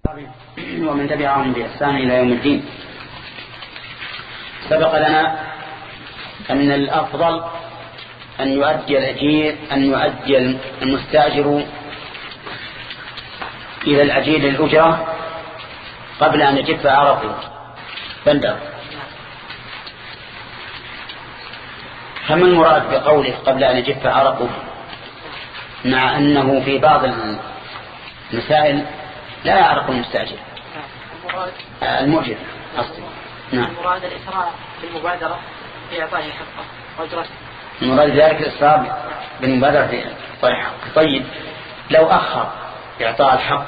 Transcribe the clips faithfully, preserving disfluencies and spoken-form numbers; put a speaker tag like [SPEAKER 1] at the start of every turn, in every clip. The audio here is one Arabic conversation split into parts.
[SPEAKER 1] ومن تبعهم بإحسان إلى يوم الدين. سبق لنا أن الأفضل أن يؤدي الأجير أن يؤدي المستأجر إلى الأجير الأجرة قبل أن يجف عرقه. بندر، فما المراد بقوله قبل أن يجف عرقه، مع أنه في بعض المسائل لا يعرق المستأجر المؤجر أصلا؟ نعم.
[SPEAKER 2] المراد الإسراء بالمبادرة في إعطائه حقه وأجرته.
[SPEAKER 1] المراد ذلك الإسراء بالمبادرة في إعطائه حقه. طيب لو أخر إعطاء الحق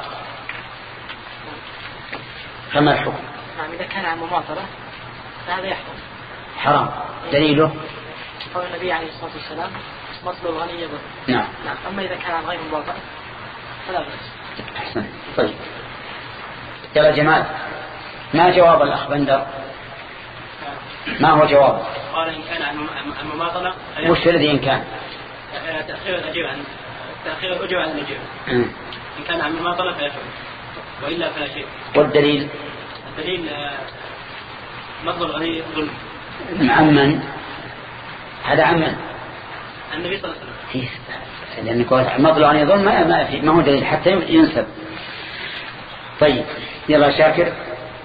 [SPEAKER 1] فما الحكم؟
[SPEAKER 2] نعم، إذا كان عن مماطلة فهذا يحكم
[SPEAKER 1] حرام. دليله
[SPEAKER 2] قول النبي عليه الصلاة والسلام: مطلب الغني يضر.
[SPEAKER 1] نعم.
[SPEAKER 2] نعم. أما إذا كان عن غير مماطلة فلا بأس.
[SPEAKER 1] أحسن. طيب يا جماعة، ما جواب الأخ بندر؟ ما هو جوابه؟
[SPEAKER 3] قال إن كان عن المماطلة
[SPEAKER 1] وش الذي إن كان؟
[SPEAKER 3] تأخير الأجير عن تأخير الأجير عن الأجير. إن كان عن المماطلة فيحكم، وإلا فلا شيء.
[SPEAKER 1] والدليل؟
[SPEAKER 3] الدليل مطلب الغني ظلم.
[SPEAKER 1] عمن؟ هذا عمن؟
[SPEAKER 3] النبي صلى الله عليه وسلم.
[SPEAKER 1] لأن مطلب الغني ظلم ما ما في ما هو دليل حتى ينسب. طيب يلا شاكر.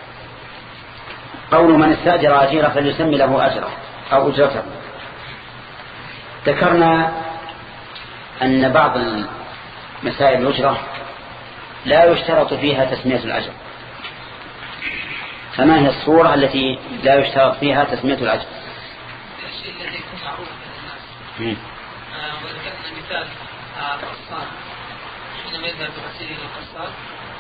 [SPEAKER 1] قول من استأجر أجيرا فليسمي له أجره أو أجرته. ذكرنا أن بعض مسائل الأجرة لا يشترط فيها تسمية الأجر. فما هي الصورة التي لا يشترط فيها تسمية الأجر؟
[SPEAKER 4] الشيء الذي يكون معروف للناس. وذكرنا مثال القصار، حينما يذهب بغسيل إلى القصار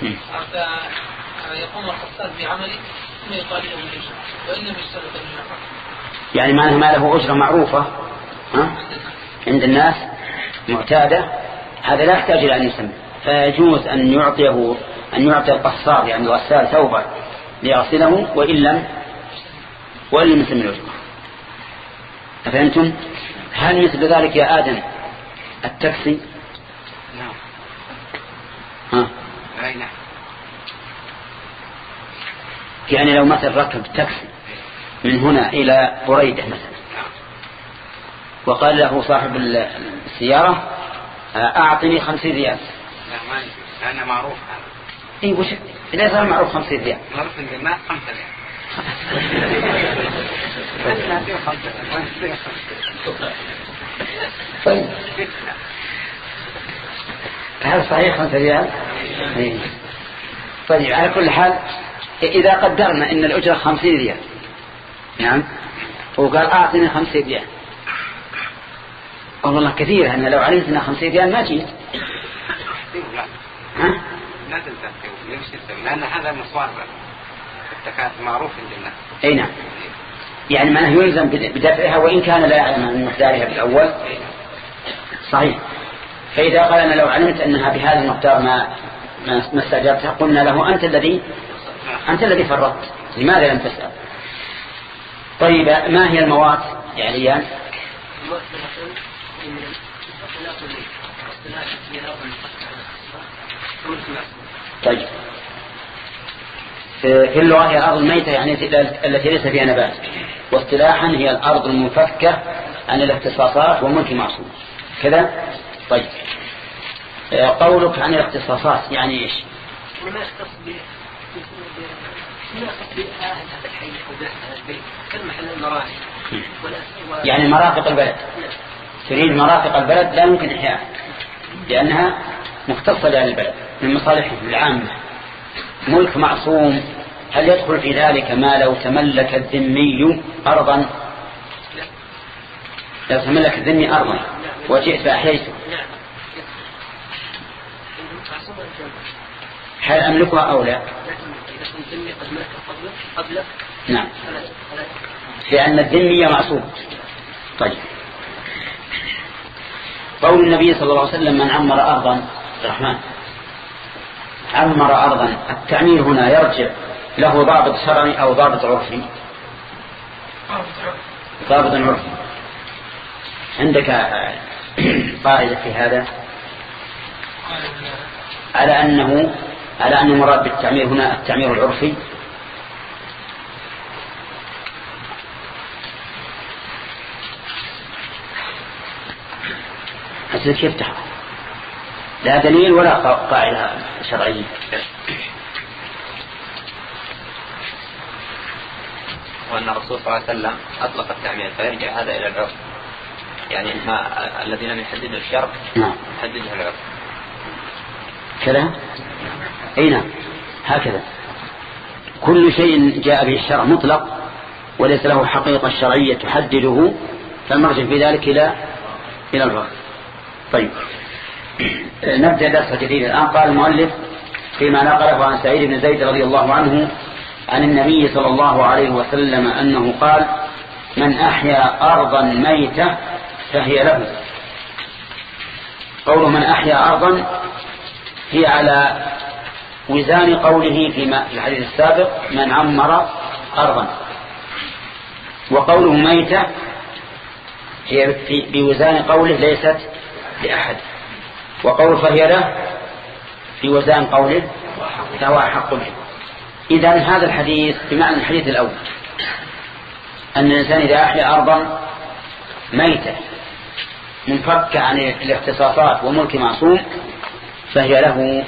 [SPEAKER 4] يقوم القصار بعمله ثم يقال له الأجر وإن لم يشترط الأجر.
[SPEAKER 1] يعني معنى ما له أجرة معروفة ها؟ عند الناس معتادة، هذا لا يحتاج إلى أن يسمى. فيجوز أن يعطيه أن يعطي القصار يعني غسال ثوبا ليغسله وإن لم وإن لم يسمى الأجرة. أفهمتم؟ هل مثل ذلك يا آدم التاكسي؟
[SPEAKER 5] نعم.
[SPEAKER 1] ها؟
[SPEAKER 5] أي نعم.
[SPEAKER 1] يعني لو مثل ركب تاكسي من هنا إلى بريدة مثلا، وقال له صاحب السيارة أعطني خمسين ريال.
[SPEAKER 5] لا ما يجوز، لأنه معروف هذا.
[SPEAKER 1] إيه وش؟ إذا صار معروف خمسين ريال.
[SPEAKER 5] معروف عند الناس خمسة ريال.
[SPEAKER 1] طيب هل صحيح خمسة ريال؟ طيب على كل حال إذا قدرنا إن الأجرة خمسين ريال، نعم، وقال أعطني خمسين ريال، والله كثير. أنا لو علمت أنها خمسين ريال ما جيت.
[SPEAKER 5] ها؟ لا تنتهي ليش تسوي؟ لأن هذا مصوار التكاثر معروف عند الناس.
[SPEAKER 1] أي نعم. يعني معناه يلزم بدفعها وإن كان لا يعلم عن مقدارها بالأول. صحيح. فإذا قال أنا لو علمت أنها بهذا المقدار ما ما استأجرتها، قلنا له أنت الذي أنت الذي فرطت، لماذا لم تسأل؟ طيب ما هي المواد يا عليان؟ طيب في اللغة هي الأرض الميتة يعني التي ليس فيها نبات، واصطلاحا هي الأرض المنفكة عن الاختصاصات وملك معصوم كذا. طيب قولك عن الاختصاصات يعني إيش؟
[SPEAKER 2] وما يختص به ما يختص بأهل هذا الحي أو هذا البيت كالمحل المراحل
[SPEAKER 1] يعني مرافق البلد. تريد مرافق البلد لا يمكن إحياء لأنها مختصة لأهل البلد من مصالحهم العامة. ملك معصوم، هل يدخل في ذلك ما لو تملك الذمي أرضا؟ لو تملك الذمي أرضا وجئت فأحييته، هل أملكها أو لا؟ نعم، لأن الذمي معصوم. طيب قول النبي صلى الله عليه وسلم من عمر أرضا الرحمن عمر أرضا، التعمير هنا يرجع له ضابط شرعي أو ضابط عرفي؟ ضابط عرفي. عندك قاعدة في هذا على أنه على أن المراد بالتعمير هنا التعمير العرفي. أسلك يفتح لا دليل ولا قاعدة شرعية.
[SPEAKER 5] وأن الرسول صلى الله عليه وسلم أطلق التعمير فيرجع هذا إلى العرف، يعني ما الذي لم يحدده الشرع يحدده العرف
[SPEAKER 1] كذا. أي نعم هكذا كل شيء جاء به الشرع مطلق وليس له حقيقة شرعية تحدده فالمرجع في ذلك إلى إلى العرف. طيب نبدأ درس جديد الآن. قال المؤلف فيما نقله عن سعيد بن زيد رضي الله عنه عن النبي صلى الله عليه وسلم أنه قال من أحيا أرضا ميتة فهي له. قول من أحيا أرضا هي على وزان قوله في الحديث السابق من عمر أرضا، وقوله ميتة هي بوزان قوله ليست لأحد، وقول فهي له بوزان قوله فهو أحق به. إذن هذا الحديث بمعنى الحديث الأول أن الإنسان إذا أحيا أرضا ميتة منفكة عن الاختصاصات وملك معصوم فهي له.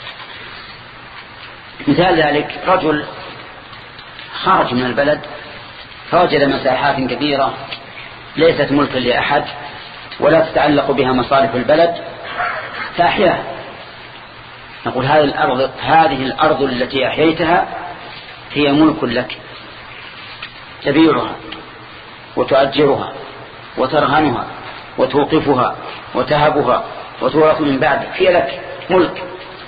[SPEAKER 1] مثال ذلك رجل خرج من البلد فوجد مساحات كبيرة ليست ملكا لأحد ولا تتعلق بها مصالح البلد فأحياها. نقول هذه الأرض هذه الأرض التي أحييتها هي ملك لك، تبيعها وتؤجرها وترهنها وتوقفها وتهبها وتورث من بعدك، هي لك ملك.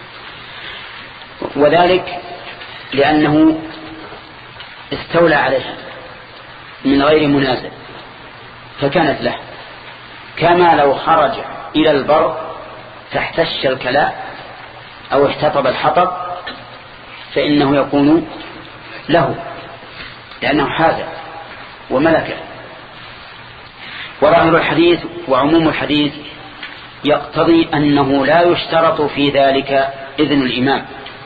[SPEAKER 1] وذلك لأنه استولى عليها من غير منازع فكانت له، كما لو خرج إلى البر فاحتش الكلاء أو احتطب الحطب فإنه يكون له لأنه حاز وملكه. وظاهر الحديث وعموم الحديث يقتضي أنه لا يشترط في ذلك إذن الإمام.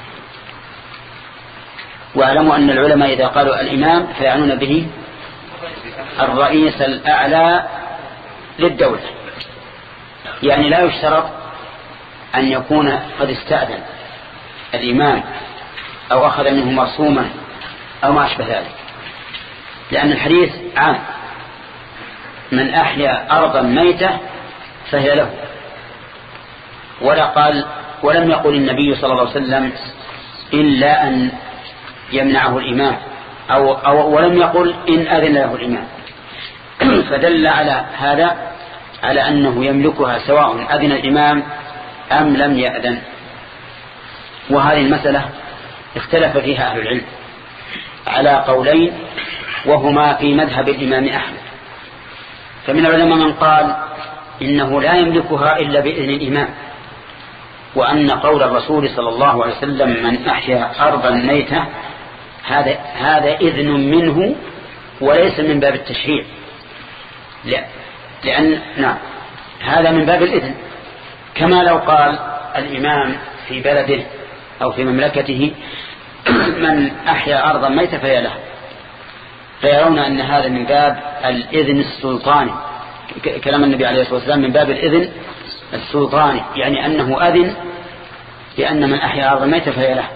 [SPEAKER 1] واعلموا أن العلماء إذا قالوا الإمام فيعنون به الرئيس الأعلى للدولة، يعني لا يشترط أن يكون قد استأذن الإمام أو أخذ منه مرسوما أو ما أشبه ذلك، لأن الحديث عام من أحيا أرضا ميتة فهي له. ولا قال ولم يقل النبي صلى الله عليه وسلم إلا أن يمنعه الإمام أو, أو ولم يقل إن أذن له الإمام فدل على هذا على أنه يملكها سواء أذن الإمام أم لم يأذن. وهذه المسألة اختلف فيها أهل العلم على قولين وهما في مذهب الإمام أحمد. فمن العلماء من قال إنه لا يملكها إلا بإذن الإمام، وأن قول الرسول صلى الله عليه وسلم من أحيا أرضا ميتة هذا هذا إذن منه وليس من باب التشريع، لا لأن نعم هذا من باب الإذن، كما لو قال الإمام في بلده أو في مملكته من أحيا أرضا ميتة فهي له، فيرون أن هذا من باب الإذن السلطاني، كلام النبي عليه الصلاة والسلام من باب الإذن السلطاني، يعني أنه أذن لأن من أحيا أرضا ميتة فهي له.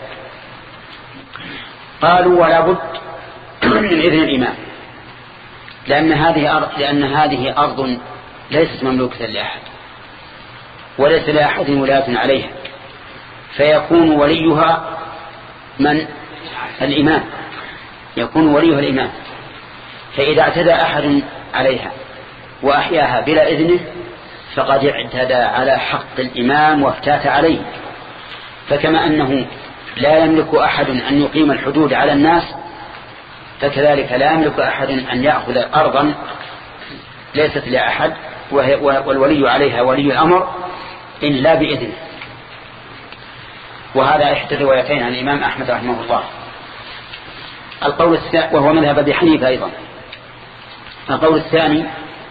[SPEAKER 1] قالوا ولا بد من إذن الإمام لأن هذه أرض لأن هذه أرض ليست مملوكة لأحد وليس لأحد ولاية عليها، فيكون وليها من الإمام، يكون وليها الإمام. فإذا اعتدى أحد عليها وأحياها بلا إذنه فقد اعتدى على حق الإمام وافتات عليه. فكما أنه لا يملك أحد أن يقيم الحدود على الناس فكذلك لا يملك أحد أن يأخذ أرضا ليست لأحد والولي عليها ولي الأمر إلا بإذنه. وهذا إحدى روايتين عن الإمام أحمد رحمه الله. القول الثاني وهو مذهب أبي حنيفة أيضا. القول الثاني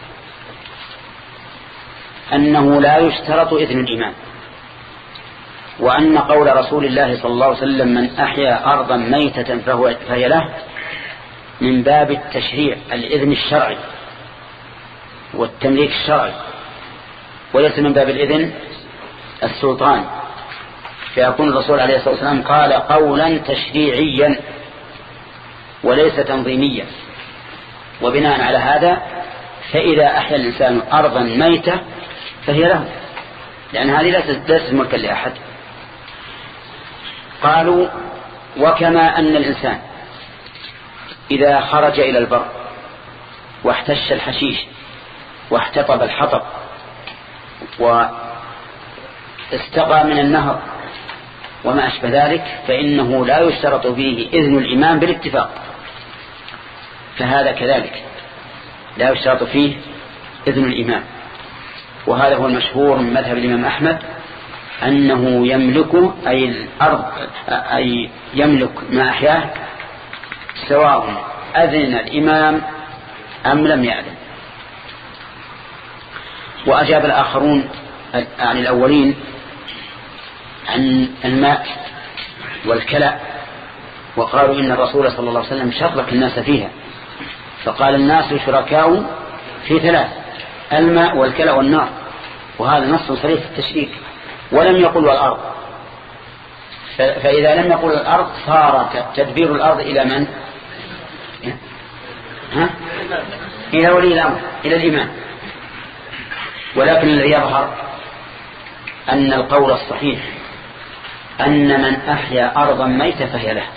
[SPEAKER 1] أنه لا يشترط إذن الإمام، وأن قول رسول الله صلى الله عليه وسلم من أحيا أرضا ميتة فهو فهي له من باب التشريع الإذن الشرعي والتمليك الشرعي، وليس من باب الإذن السلطان، فيكون الرسول عليه الصلاة والسلام قال قولا تشريعيا وليس تنظيميا. وبناء على هذا فإذا أحيا الإنسان أرضا ميتة فهي له، لأن هذه ليست ملكا لأحد. قالوا وكما أن الإنسان إذا خرج إلى البر واحتش الحشيش واحتطب الحطب واستقى من النهر وما أشبه ذلك فإنه لا يشترط فيه إذن الإمام بالاتفاق، فهذا كذلك لا يشترط فيه إذن الإمام. وهذا هو المشهور من مذهب الإمام أحمد أنه يملك أي الأرض أي يملك ما أحياه سواء أذن الإمام أم لم يأذن. وأجاب الآخرون عن الأولين عن الماء والكلى وقالوا إن الرسول صلى الله عليه وسلم شرك الناس فيها، فقال الناس شركاء في ثلاث: الماء والكلى والنار، وهذا نص صريح في التشريك، ولم يقل والأرض. فإذا لم يقل الأرض صار تدبير الأرض إلى من؟ ها؟ إلى ولي الأمر، إلى الإمام. ولكن الذي يظهر أن القول الصحيح أن من أحيا أرضا ميتة فهي له،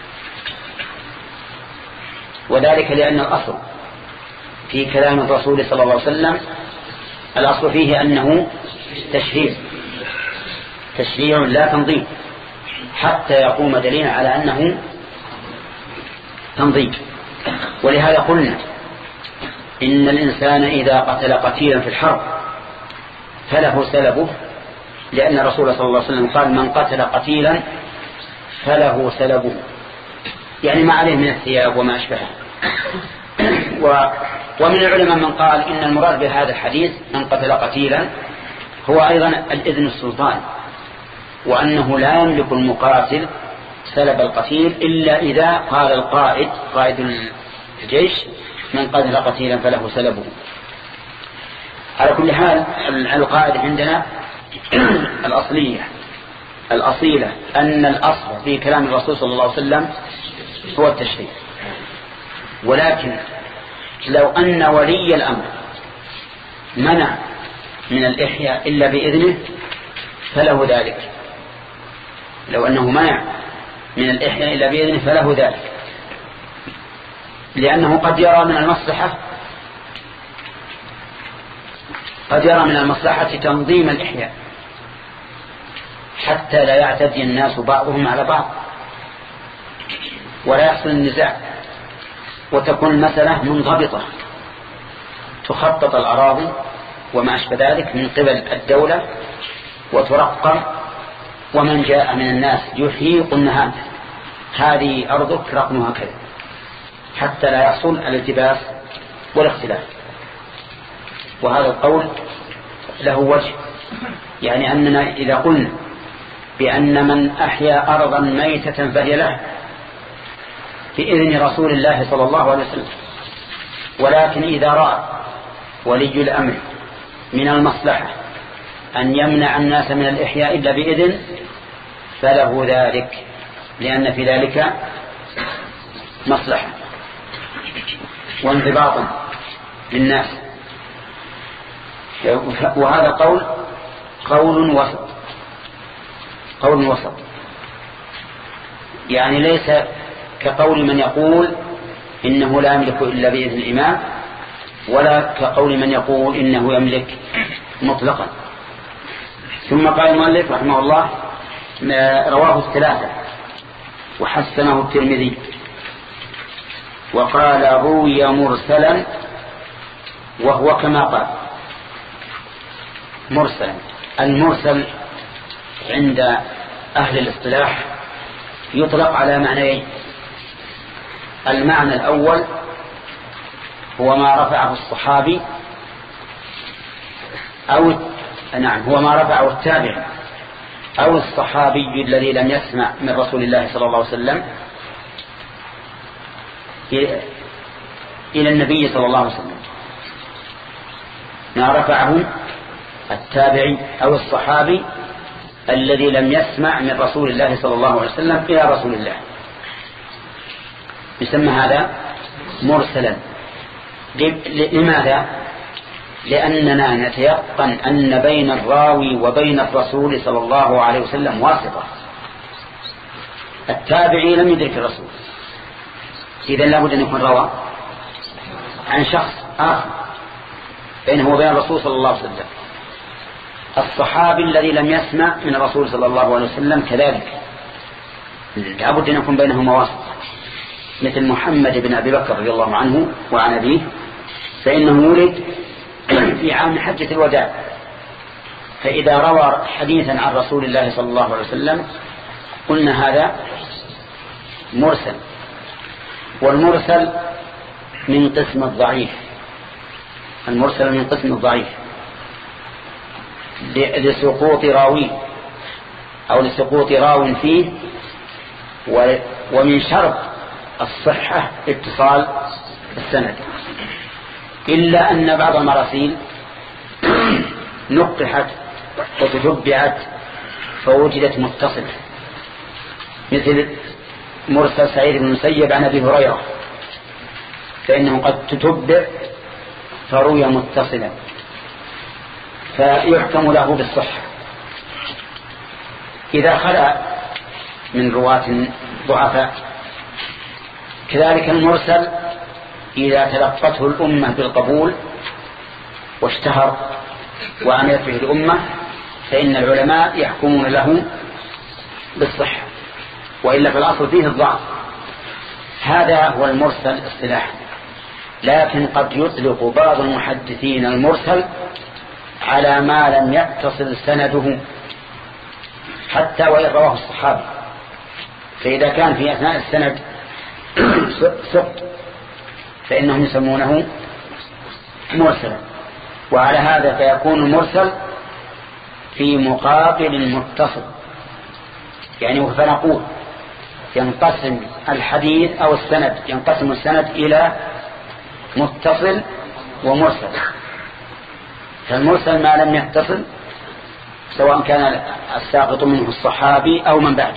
[SPEAKER 1] وذلك لأن الأصل في كلام الرسول صلى الله عليه وسلم الأصل فيه أنه تشريع تشريع لا تنظيم، حتى يقوم دليل على أنه تنظيم. ولهذا قلنا إن الإنسان إذا قتل قتيلا في الحرب فله سلبه، لأن الرسول صلى الله عليه وسلم قال من قتل قتيلا فله سلبه، يعني ما عليه من الثياب وما أشبهه. ومن العلماء من قال إن المراد بهذا الحديث من قتل قتيلا هو أيضا الإذن السلطان، وأنه لا يملك المقاتل سلب القتيل إلا إذا قال القائد قائد الجيش من قتل قتيلا فله سلبه. على كل حال القاعدة عندنا الأصلية الأصيلة أن الأصل في كلام الرسول صلى الله عليه وسلم هو التشريع، ولكن لو أن ولي الأمر منع من الإحياء إلا بإذنه فله ذلك، لو أنه منع من الإحياء إلا بإذنه فله ذلك، لأنه قد يرى من المصلحة قد يرى من المصلحة تنظيم الإحياء حتى لا يعتدي الناس بعضهم على بعض ولا يحصل النزاع، وتكون المسألة منضبطة، تخطط الأراضي وما أشبه ذلك من قبل الدولة وترقم، ومن جاء من الناس يحيي قلنا هذه أرضك رقمها كذا، حتى لا يحصل الالتباس والاختلاف. وهذا القول له وجه، يعني أننا إذا قلنا بأن من أحيا أرضا ميتة فهي له بإذن رسول الله صلى الله عليه وسلم، ولكن إذا رأى ولي الأمر من المصلحة أن يمنع الناس من الإحياء إلا بإذن فله ذلك، لأن في ذلك مصلحة وانضباطا للناس. وهذا قول قول وسط قول وسط يعني ليس كقول من يقول إنه لا يملك إلا بإذن الإمام، ولا كقول من يقول إنه يملك مطلقا. ثم قال المؤلف رحمه الله رواه الثلاثة وحسنه الترمذي وقال روي مرسلا، وهو كما قال مرسلا. المرسل عند أهل الاصطلاح يطلق على معنيين: المعنى الأول هو ما رفعه الصحابي أو نعم هو ما رفعه التابع أو الصحابي الذي لم يسمع من رسول الله صلى الله عليه وسلم إلى النبي صلى الله عليه وسلم، ما رفعه التابعي أو الصحابي الذي لم يسمع من رسول الله صلى الله عليه وسلم إلى رسول الله، يسمى هذا مرسلا. لماذا؟ لأننا نتيقن أن بين الراوي وبين الرسول صلى الله عليه وسلم واسطة. التابعي لم يدرك الرسول، إذن لابد أن يكون روى عن شخص آخر بينه وبين الرسول صلى الله عليه وسلم. الصحابي الذي لم يسمع من الرسول صلى الله عليه وسلم كذلك لابد أن يكون بينهما واسطة، مثل محمد بن أبي بكر رضي الله عنه وعن أبيه، فإنه ولد في عام حجة الوداع، فإذا روى حديثا عن رسول الله صلى الله عليه وسلم قلنا هذا مرسل. والمرسل من قسم الضعيف، المرسل من قسم الضعيف لسقوط راوي أو لسقوط راو فيه، ومن شرط الصحة اتصال السند، إلا أن بعض المراسيل نقحت وتتبعت فوجدت متصلة، مثل مرسل سعيد بن المسيب عن أبي هريرة، فإنه قد تتبع فروي متصلا فيحكم له بالصحة إذا خلأ من رواة ضعفاء. كذلك المرسل إذا تلقته الأمة بالقبول واشتهر وعملت به الأمة فإن العلماء يحكمون له بالصحة، وإلا في الأصل فيه الضعف. هذا هو المرسل اصطلاحا. لكن قد يطلق بعض المحدثين المرسل على ما لم يتصل سنده حتى وإن رواه الصحابي، فإذا كان في أثناء السند سقط فإنهم يسمونه مرسلا. وعلى هذا فيكون المرسل في مقابل المتصل، يعني فنقول ينقسم الحديث أو السند ينقسم السند إلى متصل ومرسل. فالمرسل ما لم يتصل سواء كان الساقط منه الصحابي أو من بعده.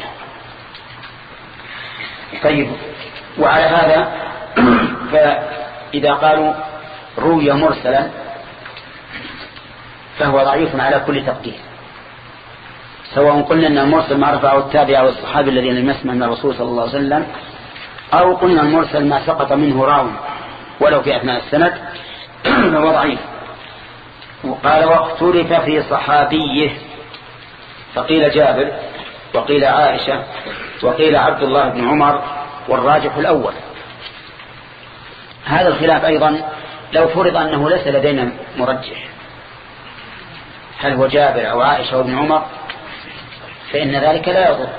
[SPEAKER 1] طيب، وعلى هذا فإذا قالوا روي مرسلا فهو ضعيف على كل تقدير، سواء قلنا أن المرسل ما رفعه التابع أو الصحابي الذين لم يسمع من الرسول صلى الله عليه وسلم، أو قلنا المرسل ما سقط منه راوي ولو في أثناء السند فهو ضعيف. وقال واختلف في صحابيه، فقيل جابر وقيل عائشة وقيل عبد الله بن عمر، والراجح الأول. هذا الخلاف أيضا لو فرض أنه ليس لدينا مرجح هل هو جابر أو عائشة وابن عمر فإن ذلك لا يضر،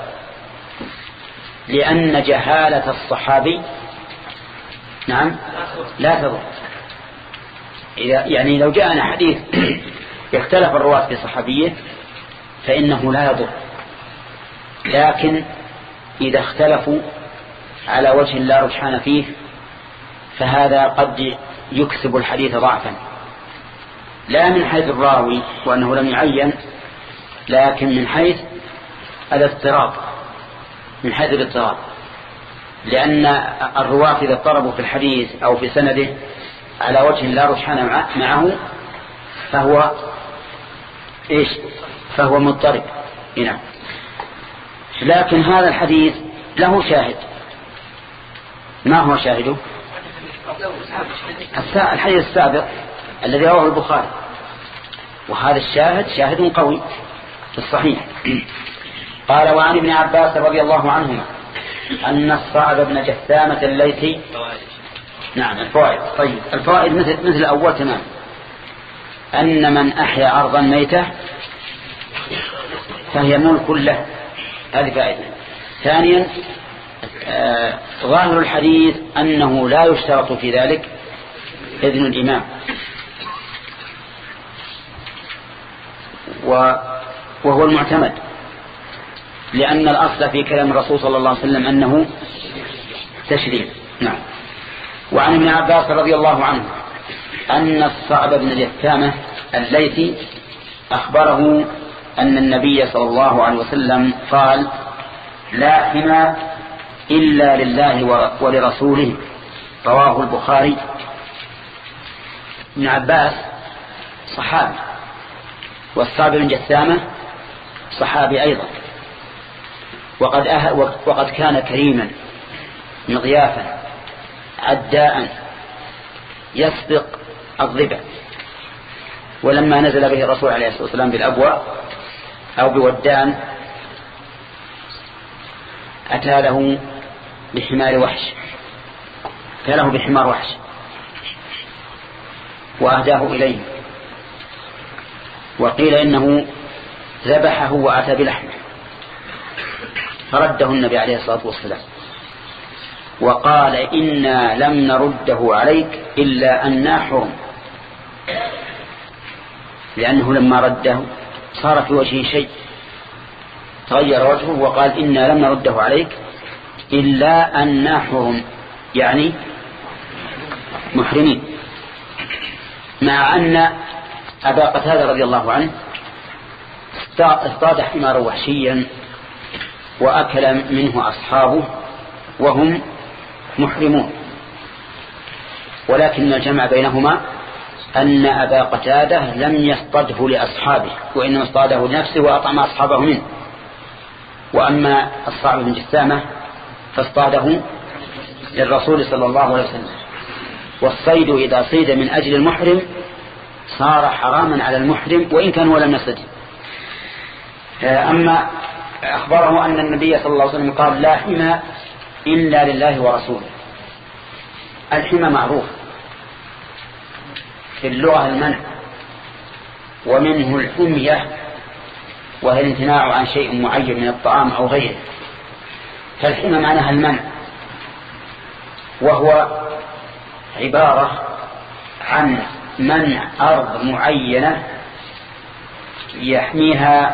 [SPEAKER 1] لأن جهالة الصحابي نعم لا تضر. يعني لو جاءنا حديث يختلف الرواة في صحابيه فإنه لا يضر، لكن إذا اختلفوا على وجه لا رجحان فيه فهذا قد يكسب الحديث ضعفا، لا من حيث الراوي وأنه لم يعين، لكن من حيث الاضطراب، من حيث الاضطراب، لأن الرواة إذا اضطربوا في الحديث أو في سنده على وجه لا رجحان معه فهو إيش فهو مضطرب. هنا لكن هذا الحديث له شاهد. ما هو شاهده؟ الحديث السابق الذي رواه البخاري، وهذا الشاهد شاهد قوي في الصحيح. قال وعن ابن عباس رضي الله عنهما أن الصعب بن جثامة الليثي. نعم الفوائد. طيب الفوائد مثل مثل الأول تمام. أن من أحيا أرضا ميتة فهي ملك له، هذه فائدة. ثانيا آه ظاهر الحديث أنه لا يشترط في ذلك إذن الإمام، وهو المعتمد، لأن الأصل في كلام الرسول صلى الله عليه وسلم أنه تشريع. نعم. وعن ابن عباس رضي الله عنه أن الصعب بن الجثامة الليثي أخبره أن النبي صلى الله عليه وسلم قال: لا حمى إلا لله ولرسوله، رواه البخاري. ابن عباس صحابي، والصعب بن جثامة صحابي أيضا، وقد, أه وقد كان كريما مضيافا عداء يسبق الضبع. ولما نزل به الرسول عليه الصلاة والسلام بالأبواء أو بودان أتى له بحمار وحش، أتى له بحمار وحش وأهداه إليه، وقيل إنه ذبحه وأتى بلحمه، فرده النبي عليه الصلاة والسلام وقال: إنا لم نرده عليك إلا أننا حرم، لأنه لما رده صار في وجهه شيء، تغير وجهه وقال: إنا لم نرده عليك إلا أننا حرم، يعني محرمين. مع أن أبا قتادة رضي الله عنه اصطاد حمارا وحشيا وأكل منه أصحابه وهم محرمون، ولكن الجمع بينهما أن أبا قتادة لم يصطده لأصحابه، وإنما اصطاده لنفسه وأطعم أصحابه منه. وأما الصعب بن جثامة فاصطاده للرسول صلى الله عليه وسلم. والصيد إذا صيد من أجل المحرم صار حراما على المحرم وإن كان ولم يصده. أما أخبره أن النبي صلى الله عليه وسلم قال: لا حمى إلا لله ورسوله. الحمى معروف في اللغة المنع، ومنه الحمية وهي الامتناع عن شيء معين من الطعام أو غيره. فالحمى معناها المنع، وهو عبارة عن منع أرض معينة يحميها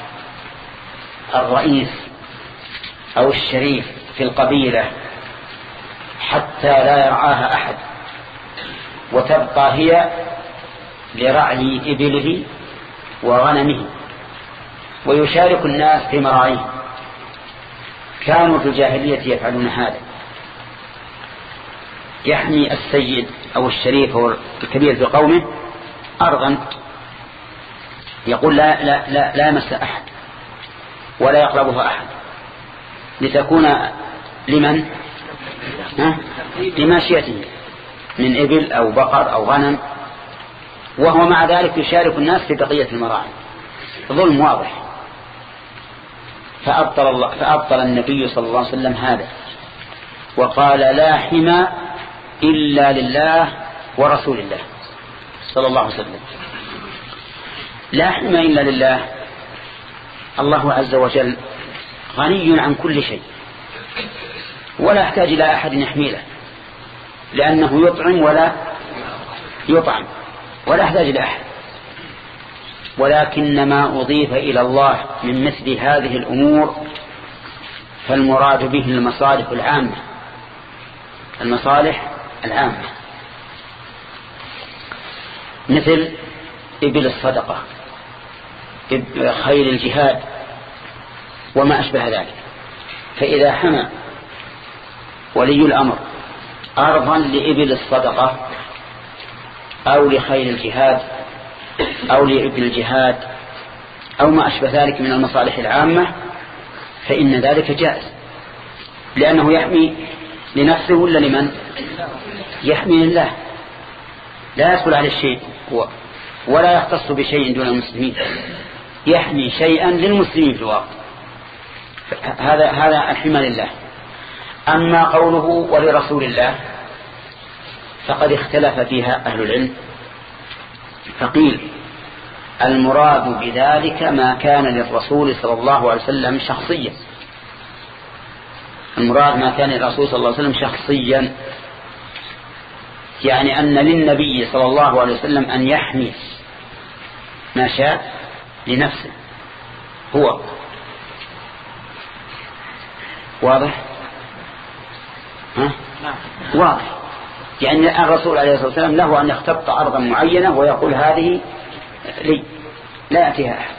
[SPEAKER 1] الرئيس أو الشريف في القبيلة حتى لا يرعاها أحد، وتبقى هي لرعي إبله وغنمه، ويشارك الناس في مراعيه. كانوا في الجاهلية يفعلون هذا، يحمي السيد أو الشريف أو الكبير في قومه أرضا، يقول لا لا لا لا يمس أحد ولا يقربها أحد، لتكون لمن؟ لماشيته من إبل أو بقر أو غنم، وهو مع ذلك يشارك الناس في بقية المراعي. ظلم واضح. فأبطل, الله فأبطل النبي صلى الله عليه وسلم هذا وقال: لا حمى إلا لله ورسول الله صلى الله عليه وسلم. لا حمى إلا لله، الله عز وجل غني عن كل شيء ولا يحتاج إلى أحد يحمي له، لأنه يطعم ولا يطعم ولا يحتاج إلى أحد. ولكن ما أضيف إلى الله من مثل هذه الأمور فالمراد به المصالح العامة، المصالح العامة، مثل إبل الصدقة، خيل الجهاد وما أشبه ذلك. فإذا حمى ولي الأمر أرضا لإبل الصدقة أو لخيل الجهاد أو لإبل الجهاد أو ما أشبه ذلك من المصالح العامة فإن ذلك جائز، لأنه يحمي لنفسه ولا لمن؟ يحمي لله، لا يدخل على الشيء ولا يختص بشيء دون المسلمين، يحمي شيئا للمسلمين في الواقع. هذا هذا الحمى لله. أما قوله ولرسول الله فقد اختلف فيها أهل العلم، فقيل المراد بذلك ما كان للرسول صلى الله عليه وسلم شخصيا، المراد ما كان للرسول صلى الله عليه وسلم شخصيا، يعني أن للنبي صلى الله عليه وسلم أن يحمي ما شاء لنفسه هو، واضح؟ ها؟ واضح. يعني الرسول عليه الصلاة والسلام له أن يختط أرضا معينة ويقول هذه لي، لا يأتيها أحد.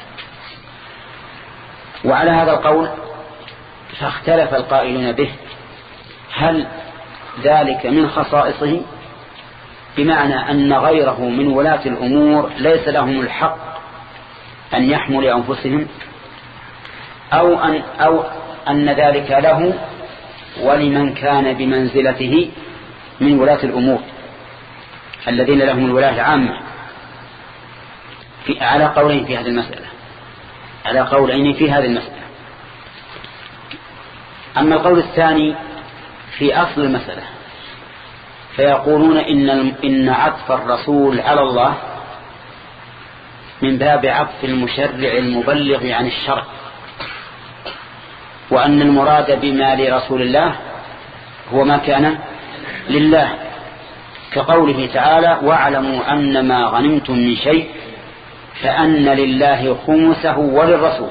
[SPEAKER 1] وعلى هذا القول فاختلف القائلون به، هل ذلك من خصائصه بمعنى أن غيره من ولاة الأمور ليس لهم الحق أن يحموا لأنفسهم، أو أن, أو أن ذلك له ولمن كان بمنزلته من ولاة الأمور الذين لهم الولاة العامة، في على قولين في هذه المسألة، على قولين في هذه المسألة. أما القول الثاني في أصل المسألة فيقولون إن, إن عطف الرسول على الله من باب عطف المشرع المبلغ عن الشرع، وأن المراد بما لرسول الله هو ما كان لله، كقوله تعالى واعلموا أن ما غنمتم من شيء فأن لله خمسه وللرسول،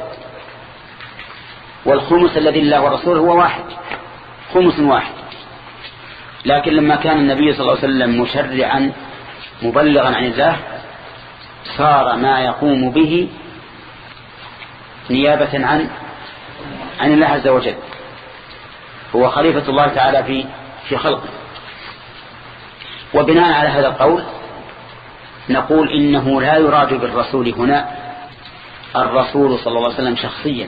[SPEAKER 1] والخمس الذي لله والرسول هو واحد، خمس واحد. لكن لما كان النبي صلى الله عليه وسلم مشرعا مبلغا عن الله صار ما يقوم به نيابة عن عن الله عز وجل، هو خليفة الله تعالى في في خلقه. وبناء على هذا القول نقول إنه لا يراد بالرسول هنا الرسول صلى الله عليه وسلم شخصيا.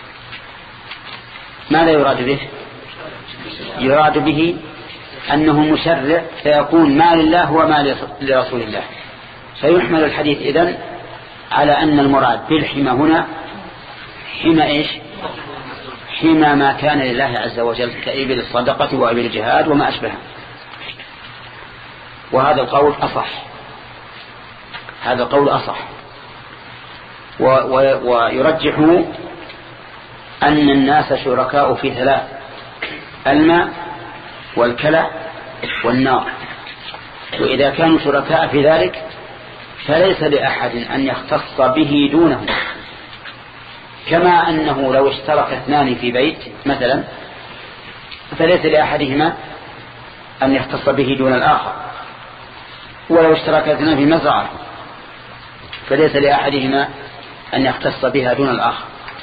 [SPEAKER 1] ماذا يراد به؟ يراد به أنه مشرع فيكون ما لله وما لرسول الله، فيحمل الحديث إذن على أن المراد بالحمى هنا حمى إيش؟ حمى ما كان لله عز وجل كإبل الصدقة وإبل الجهاد وما أشبهها. وهذا القول أصح، هذا القول أصح. ويرجح أن الناس شركاء في ثلاث: الماء والكلى والنار. وإذا كانوا شركاء في ذلك فليس لأحد أن يختص به دونه، كما أنه لو اشترك اثنان في بيت مثلا فليس لأحدهما أن يختص به دون الآخر، ولو اشترك اثنان في مزرعة فليس لأحدهما أن يختص بها دون الآخر.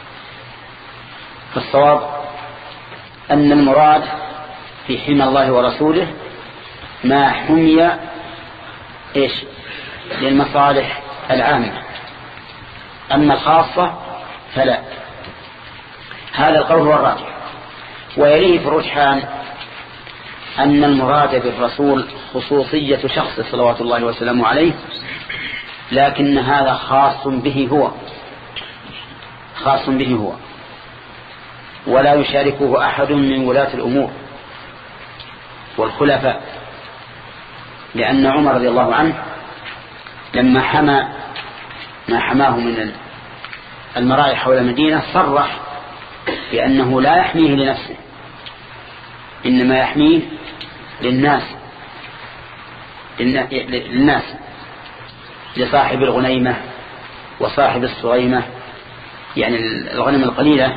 [SPEAKER 1] فالصواب أن المراد في حمى الله ورسوله ما حمي إيش للمصالح العامة، أما الخاصة فلا. هذا القول هو الراجح. ويليه في الرجحان أن المراد بالرسول خصوصية شخص صلوات الله وسلامه عليه، لكن هذا خاص به هو، خاص به هو، ولا يشاركه أحد من ولاة الأمور والخلفاء. لأن عمر رضي الله عنه لما حمى ما حماه من المراعي حول المدينة صرح بأنه لا يحميه لنفسه، إنما يحميه للناس للناس لصاحب الغنيمة وصاحب الصغيمة، يعني الغنم القليلة،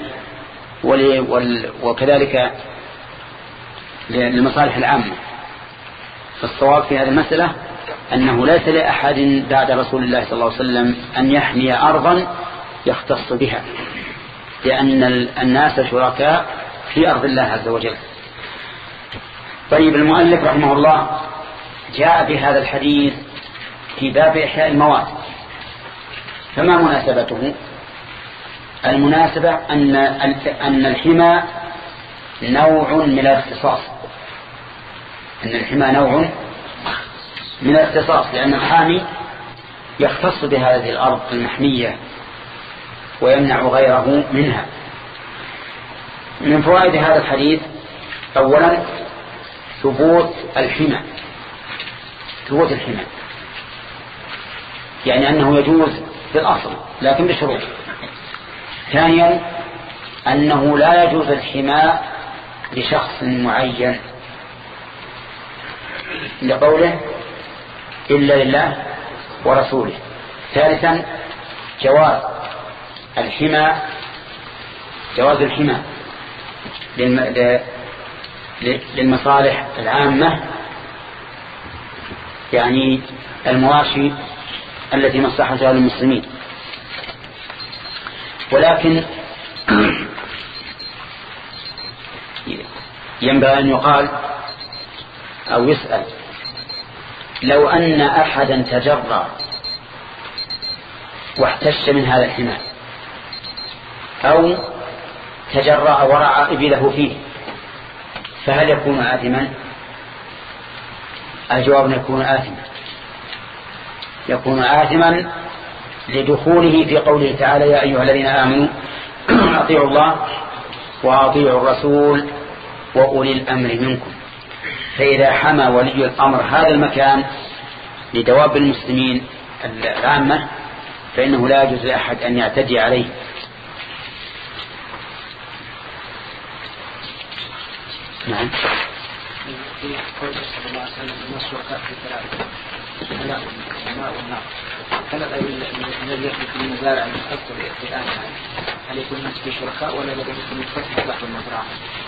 [SPEAKER 1] وكذلك للمصالح العامة. فالصواب في هذه المسألة أنه ليس لأحد بعد رسول الله صلى الله عليه وسلم أن يحمي أرضا يختص بها، لأن الناس شركاء في أرض الله عز وجل. طيب، المؤلف رحمه الله جاء بهذا الحديث في باب إحياء المواد، فما مناسبته؟ المناسبة أن أن الحمى نوع من الاختصاص، أن الحمى نوع من الاختصاص، لأن الحامي يختص بهذه الأرض المحمية ويمنع غيره منها. من فوائد هذا الحديث أولا ثبوت الحمى، ثبوت الحمى يعني أنه يجوز في الأصل لكن بشروط. ثانيا أنه لا يجوز الحمى لشخص معين لقوله إلا لله ورسوله. ثالثا جواز الحمى، جواز الحمى للمصالح العامة، يعني المواشي التي مصلحتها للمسلمين. ولكن ينبغي أن يقال أو يسأل: لو أن أحدا تجرى واحتش من هذا الحمار أو تجرأ ورعى إبله فيه، فهل يكون آثما؟ الجواب: يكون آثما، يكون آثما لدخوله في قوله تعالى: يا أيها الذين آمنوا أطيعوا الله وأطيعوا الرسول وأولي الأمر منكم. فإذا حمى ولي الأمر هذا المكان لدواب المسلمين العامة فإنه لا يجوز لأحد أن يعتدي عليه. نعم.
[SPEAKER 2] في قول صلى الله عليه وسلم: النص وقع في ثلاثة: الماء والنار. هل الذي يخلق في المزارع المختص بالآن هل يكون الناس في شركاء ولا الذي يكون مختص بعض المزرعة؟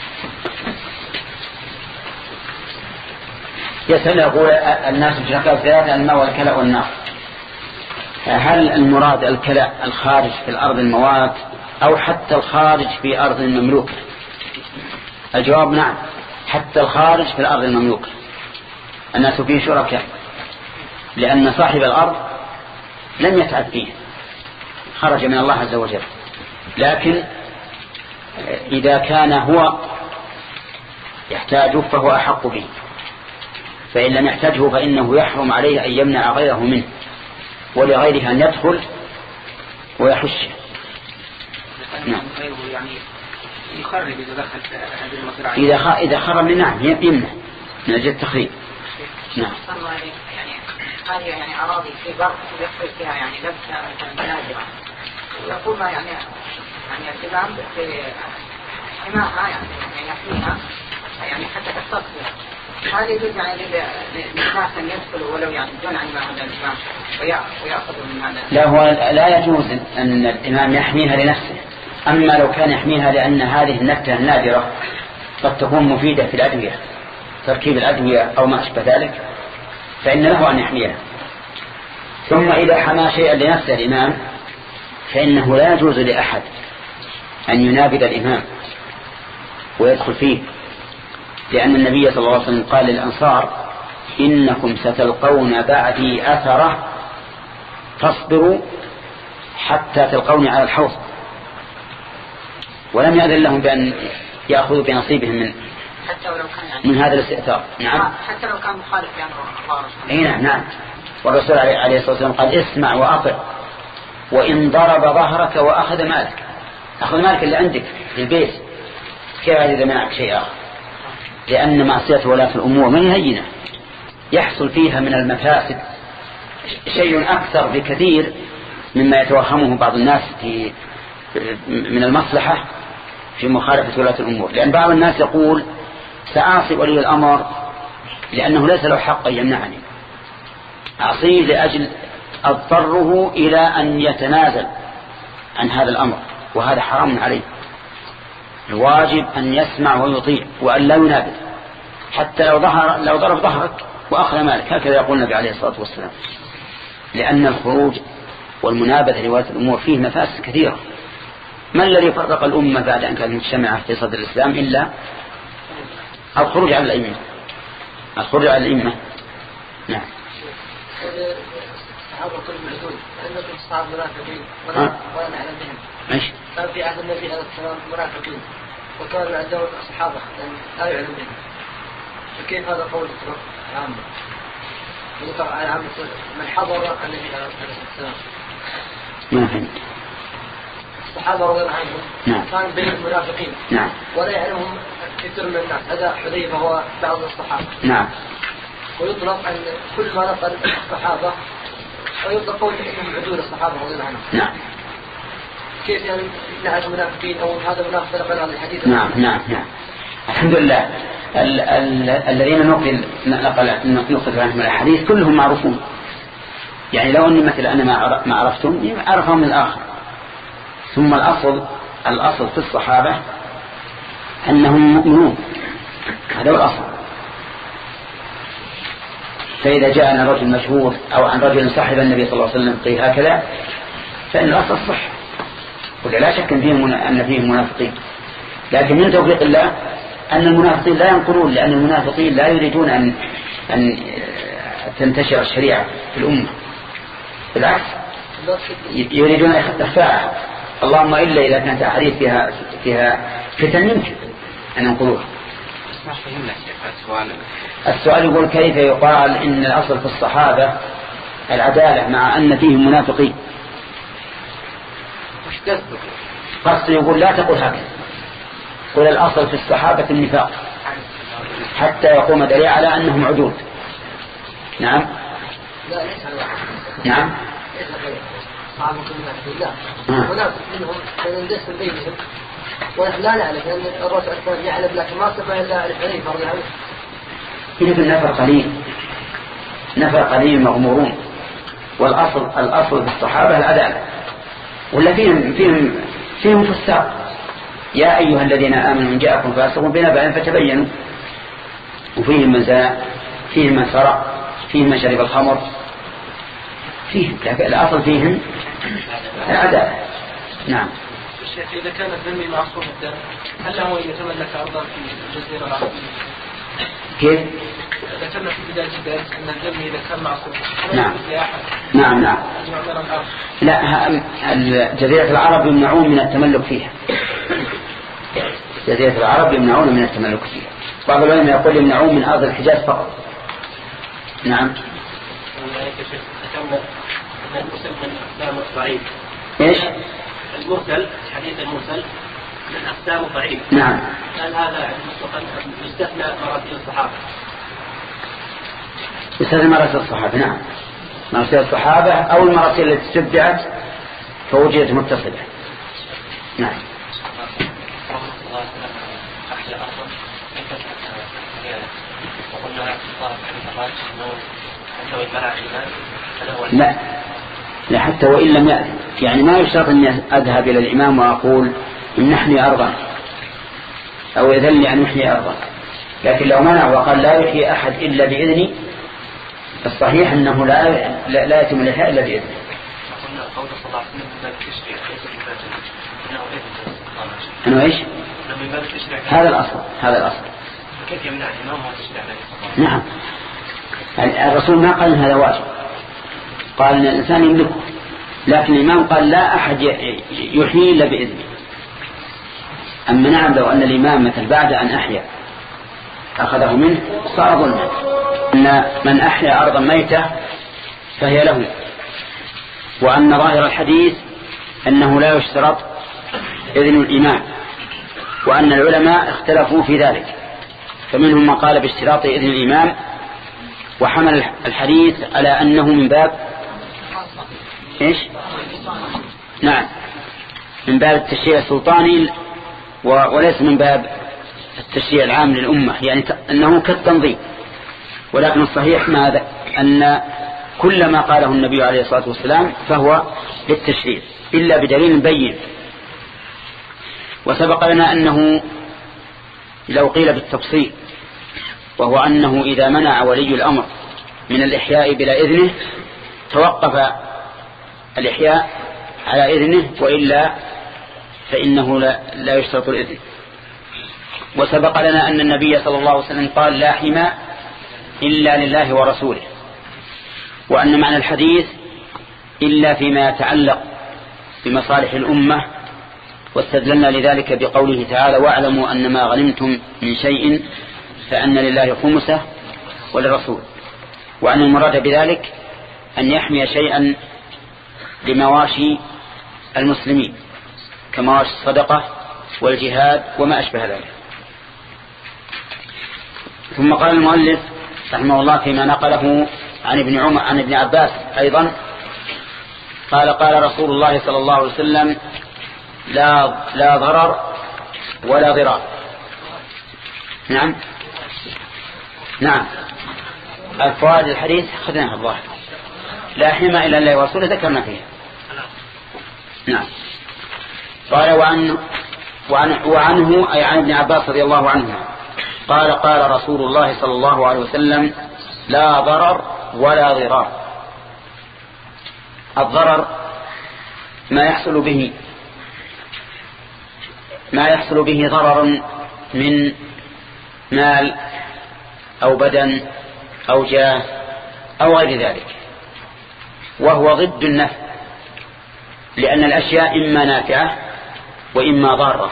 [SPEAKER 1] يسأل يقول الناس شركاء في ثلاثة: الماء والكلاء والنار. هل المراد الكلاء الخارج في الأرض الموات أو حتى الخارج في أرض المملوك؟ الجواب: نعم، حتى الخارج في الأرض المملوكة الناس فيه شركاء، لأن صاحب الأرض لم يتعب فيه، خرج من الله عز وجل. لكن إذا كان هو يحتاجه فهو أحق به، فإن لم يحتاجه فإنه يحرم عليه أن يمنع غيره منه ولغيره أن يدخل ويحش.
[SPEAKER 2] نعم. يعني يخرب إذا دخل هذه المزرعة،
[SPEAKER 1] إذا إذا خرب نعم يمنع من أجل التخريب. نعم.
[SPEAKER 6] يعني هذه يعني أراضي في برد يحصل فيها يعني لبسة نادرة، يقول ما يعني يعني الإمام في حماها يعني يحميها يعني حتى تحتفظ بها. هذا يجوز يعني للناس أن يدخلوا ولو يعني دون عن هذا الإمام ويأخذوا من هذا؟
[SPEAKER 1] لا، هو لا يجوز أن الإمام يحميها لنفسه. أما لو كان يحميها لأن هذه النبتة النادرة قد تكون مفيدة في الأدوية، تركيب الأدوية أو ما أشبه ذلك، فإن له أن يحميها. ثم إذا حمى شيئا لنفسه الإمام فإنه لا يجوز لأحد أن ينابذ الإمام ويدخل فيه، لأن النبي صلى الله عليه وسلم قال للأنصار: إنكم ستلقون بعدي أثرة فاصبروا حتى تلقوني على الحوض. ولم يأذن لهم بأن يأخذوا بنصيبهم من
[SPEAKER 6] حتى ولو كان يعني
[SPEAKER 1] من هذا الاستئثار. نعم،
[SPEAKER 6] حتى لو كان مخالف يعني الله.
[SPEAKER 1] أي نعم. نعم. والرسول عليه الصلاة والسلام قال: اسمع وأطع، وإن ضرب ظهرك وأخذ مالك. أخذ مالك اللي عندك في البيت، كيف إذا منعك شيء آخر؟ لأن معصية ولاة الأمور من هينة يحصل فيها من المفاسد شيء أكثر بكثير مما يتوهمه بعض الناس في من المصلحة في مخالفة ولاة الأمور. لأن بعض الناس يقول: سأعصي ولي الأمر لأنه ليس له حق يمنعني، أعصيه لأجل أضطره إلى أن يتنازل عن هذا الأمر، وهذا حرام عليه. الواجب أن يسمع ويطيع وأن لا ينابذ، حتى لو ظهر لو ضرب ظهرك وأخذ مالك، هكذا يقول النبي عليه الصلاة والسلام. لأن الخروج والمنابذة لولاة الأمور فيه مفاسد كثيرة. ما الذي فرق الأمة بعد أن كانت مجتمعة في صدر الإسلام إلا الخروج على الأئمة، الخروج على الأئمة. نعم.
[SPEAKER 2] الصحابة كلهم معدول، عندكم الصحابة منافقين ولا ولا نعلم بهم.
[SPEAKER 1] ماشي.
[SPEAKER 2] كان في عهد النبي عليه الصلاة والسلام منافقين، وكان عندهم صحابة لا يعلم بهم. فكيف هذا قول عام؟ يذكر على عام من حضر النبي عليه الصلاة والسلام.
[SPEAKER 1] ما فهمت.
[SPEAKER 2] الصحابة رضي الله عنهم
[SPEAKER 1] نعم.
[SPEAKER 2] كان بين المنافقين.
[SPEAKER 1] نعم.
[SPEAKER 2] ولا يعلمهم كثير من الناس. هذا حذيفة هو بعض الصحابة.
[SPEAKER 1] نعم.
[SPEAKER 2] ويطلق أن كل ما نقل الصحابة ويطلق قول إنهم عدول الصحابة رضي الله عنهم.
[SPEAKER 1] نعم.
[SPEAKER 2] كيف يعني نعد المنافقين أو هذا منافق نقل هذا الحديث؟
[SPEAKER 1] نعم نعم نعم. الحمد لله. ال ال الذين نقل نقل نقل عنهم الأحاديث كلهم معروفون. يعني لو أني مثل أنا ما ما عرفتم عرفهم من الآخر. ثم الأصل الأصل في الصحابة أنهم مؤمنون، هذا هو الأصل. فإذا جاء عن رجل مشهور أو عن رجل صاحب النبي صلى الله عليه وسلم قيل هكذا فإن الأصل صح، ولا لا شك أن فيهم منافقين، لكن من توفيق الله أن المنافقين لا ينقلون، لأن المنافقين لا يريدون أن أن تنتشر الشريعة في الأمة، بالعكس يريدون إخفاءها، اللهم إلا إذا كانت أحاديث فيها فيها فتن يمكن أن ينقلوها. السؤال يقول كيف يقال إن الأصل في الصحابة العدالة مع أن فيهم منافقين؟ قصد يقول لا تقول هكذا، قل الأصل في الصحابة النفاق حتى يقوم دليل على أنهم عدول. نعم
[SPEAKER 7] لا ليس على واحد.
[SPEAKER 1] نعم
[SPEAKER 7] ليس على صحابة المنافقين، لا منافق منهم فنندس بينهم ونحن لا نعرف لأن الرسول كان يعلم لكن ما استطاع إلا أعرف عليه فرض عليه.
[SPEAKER 1] هنا النفر قليل، نفر قليل مغمورون، والأصل الأصل في الصحابة العدالة، ولا فيهم فيهم فيهم فساق، يا أيها الذين آمنوا إن جاءكم فاسق بنبأ فتبينوا، وفيهم من زنا، فيهم من سرق، فيهم من شرب الخمر، فيهم، لكن الأصل فيهم العدالة. نعم.
[SPEAKER 4] الشيخ إذا كان الذمي معصوم الدم هل له يتملك أرضا في الجزيرة العربية؟
[SPEAKER 1] كيف؟
[SPEAKER 4] ذكرنا في بداية الدرس أن الذمي إذا كان معصوم.
[SPEAKER 1] نعم. نعم نعم. لا، جزيرة العرب يمنعون من التملك فيها. جزيرة العرب يمنعون من التملك فيها. بعض العلماء يقول يمنعون من أرض الحجاز فقط. نعم. ايش؟
[SPEAKER 3] المرسل، حديث المرسل من أقسام ضعيف.
[SPEAKER 1] نعم.
[SPEAKER 3] هل هذا يستثنى مراسيل الصحابة؟
[SPEAKER 1] يستثنى مراسيل الصحابة، نعم. مراسيل الصحابة أو المراسيل التي استبدعت فوجدت متصلة. نعم. لا لا، حتى وإن لم يأذن، يعني ما يشترط أن أذهب إلى الإمام وأقول إن نحني أرضا أو إذن لي أن نحني أرضا، لكن لو منع وقال لا يحيي أحد إلا بإذني، الصحيح أنه لا لا, لا يتم الإحياء إلا بإذنه. أنه إيش؟ هذا الأصل، هذا الأصل.
[SPEAKER 3] كيف يمنع الإمام وتشريع عليه؟
[SPEAKER 1] نعم، الرسول ما قال إن هذا واجب، قال إن الإنسان يملكه، لكن الإمام قال لا أحد يحيي إلا بإذنه. أما نعم لو أن الإمام مثل بعد أن أحيا أخذه منه صار ظلما، أن من أحيا أرضا ميتة فهي له، وأن ظاهر الحديث أنه لا يشترط إذن الإمام، وأن العلماء اختلفوا في ذلك، فمنهم من قال باشتراط إذن الإمام وحمل الحديث على أنه من باب إيش؟ نعم، من باب التشريع السلطاني وليس من باب التشريع العام للأمة، يعني أنه كالتنظيم. ولكن الصحيح ماذا؟ أن كل ما قاله النبي عليه الصلاة والسلام فهو للتشريع إلا بدليل بين. وسبق لنا أنه لو قيل بالتفصيل، وهو أنه إذا منع ولي الأمر من الإحياء بلا إذنه توقف الإحياء على إذنه، وإلا فإنه لا, لا يشترط الإذن. وسبق لنا أن النبي صلى الله عليه وسلم قال لا حماء إلا لله ورسوله، وأن معنى الحديث إلا فيما يتعلق بمصالح الأمة، واستدللنا لذلك بقوله تعالى واعلموا أن ما غنمتم من شيء فأن لله خمسه وللرسول، وأن المراد بذلك أن يحمي شيئا لمواشي المسلمين كمواشي الصدقة والجهاد وما أشبه ذلك. ثم قال المؤلف رحمه الله فيما نقله عن ابن عمر عن ابن عباس أيضا قال قال رسول الله صلى الله عليه وسلم لا, لا ضرر ولا ضرار. نعم نعم، الفوائد الحديث خذناها الظاهر، لا حمى إلا الله ورسوله ذكرنا فيها. نعم. قال وعن وعن وعنه أي عن ابن عباس رضي الله عنه قال قال رسول الله صلى الله عليه وسلم لا ضرر ولا ضرار. الضرر ما يحصل به ما يحصل به ضرر من مال أو بدن أو جاه أو غير ذلك، وهو ضد النفع، لأن الأشياء إما نافعة وإما ضارة،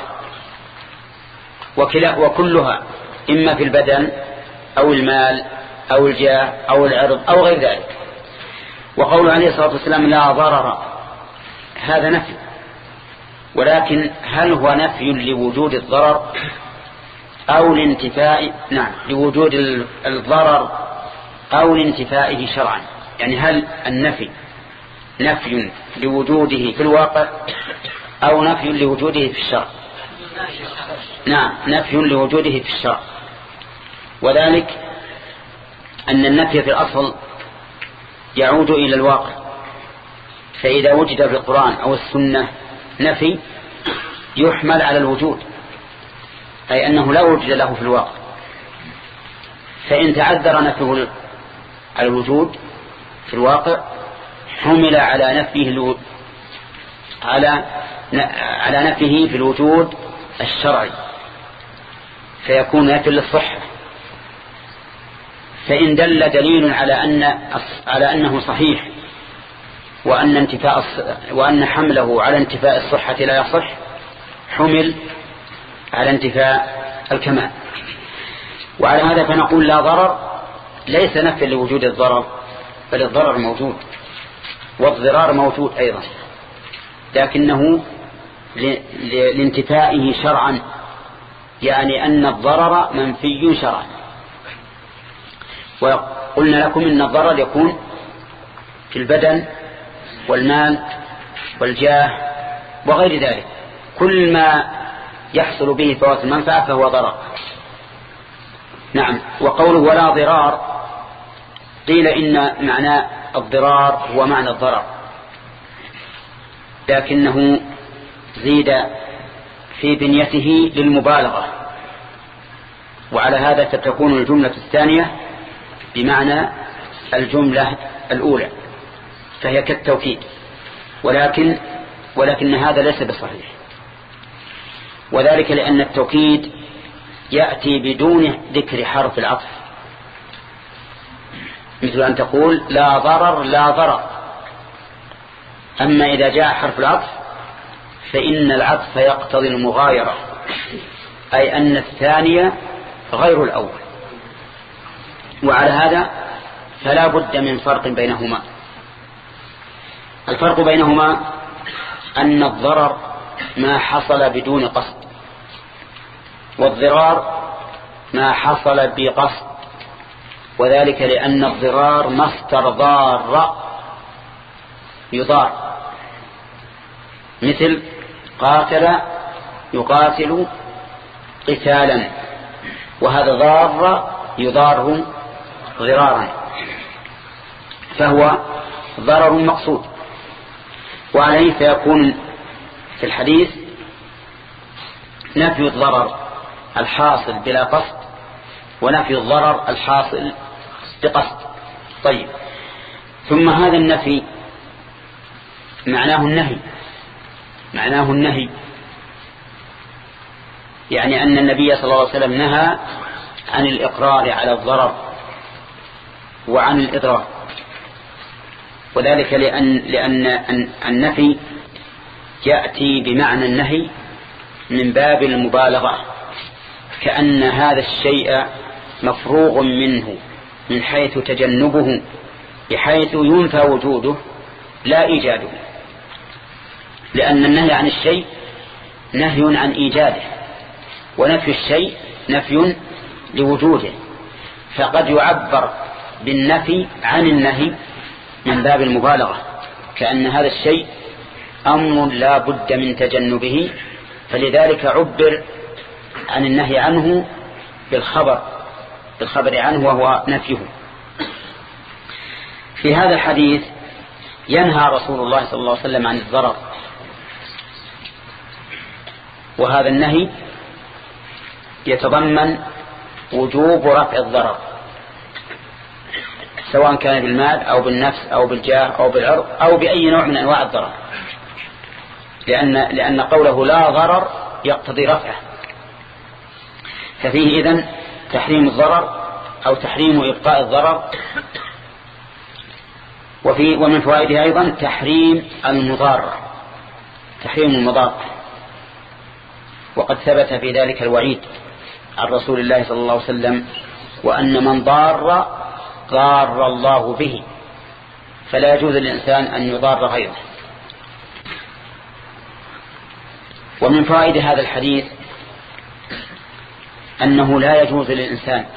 [SPEAKER 1] وكلا وكلها إما في البدن أو المال أو الجاه أو العرض أو غير ذلك. وقوله عليه الصلاة والسلام لا ضرر هذا نفي، ولكن هل هو نفي لوجود الضرر أو لانتفاء نعم لوجود الضرر أو لانتفائه شرعا؟ يعني هل النفي نفي لوجوده في الواقع أو نفي لوجوده في الشرع؟ نعم نفي لوجوده في الشرع، وذلك أن النفي في الأصل يعود إلى الواقع، فإذا وجد في القرآن أو السنة نفي يحمل على الوجود، أي أنه لا وجد له في الواقع، فإن تعذر نفيه على الوجود في الواقع حمل على نفيه الو... على على نفيه في الوجود الشرعي، فيكون نفي للصحة. فإن دل دليل على أن على أنه صحيح وأن انتفاء وأن حمله على انتفاء الصحة لا يصح حمل على انتفاء الكمال. وعلى هذا فنقول لا ضرر ليس نفي لوجود الضرر، بل الضرر موجود والضرار موجود أيضا، لكنه لانتفائه شرعا، يعني أن الضرر منفي شرعا. وقلنا لكم إن الضرر يكون في البدن والمال والجاه وغير ذلك، كل ما يحصل به فوات المنفعة فهو ضرر. نعم. وقوله ولا ضرار قيل إن معنى الضرار هو معنى الضرر، لكنه زيد في بنيته للمبالغة، وعلى هذا فتكون الجملة الثانية بمعنى الجملة الأولى، فهي كالتوكيد، ولكن ولكن هذا ليس بصحيح، وذلك لأن التوكيد يأتي بدون ذكر حرف العطف، مثل أن تقول لا ضرر لا ضرر. أما إذا جاء حرف العطف فإن العطف يقتضي المغايرة، أي أن الثانية غير الأول، وعلى هذا فلا بد من فرق بينهما. الفرق بينهما أن الضرر ما حصل بدون قصد، والضرار ما حصل بقصد، وذلك لأن الضرار مصدر ضار يضار، مثل قاتل يقاتل قتالا، وهذا ضار يضاره ضرارا، فهو ضرر مقصود، وعليه فيكون في الحديث نفي الضرر الحاصل بلا قصد ونفي الضرر الحاصل بقصد. طيب، ثم هذا النفي معناه النهي معناه النهي يعني أن النبي صلى الله عليه وسلم نهى عن الإقرار على الضرر وعن الإضرار، وذلك لأن, لأن النفي يأتي بمعنى النهي من باب المبالغة، كأن هذا الشيء مفروغ منه من حيث تجنبه، بحيث ينفى وجوده لا إيجاده، لأن النهي عن الشيء نهي عن إيجاده، ونفي الشيء نفي لوجوده، فقد يعبر بالنفي عن النهي من باب المبالغة، كأن هذا الشيء أمر لا بد من تجنبه، فلذلك عبر عن النهي عنه بالخبر بالخبر عنه وهو نفيه. في هذا الحديث ينهى رسول الله صلى الله عليه وسلم عن الضرر، وهذا النهي يتضمن وجوب رفع الضرر سواء كان بالمال أو بالنفس أو بالجاه أو بالعرض أو بأي نوع من أنواع الضرر، لأن, لأن قوله لا ضرر يقتضي رفعه، ففيه إذن تحريم الضرر أو تحريم إبقاء الضرر. وفي ومن فوائده أيضا تحريم المضارة، تحريم المضارة، وقد ثبت في ذلك الوعيد عن رسول الله صلى الله عليه وسلم: وأن من ضار ضار الله به، فلا يجوز للإنسان أن يضار غيره. ومن فوائد هذا الحديث أنه لا يجوز للإنسان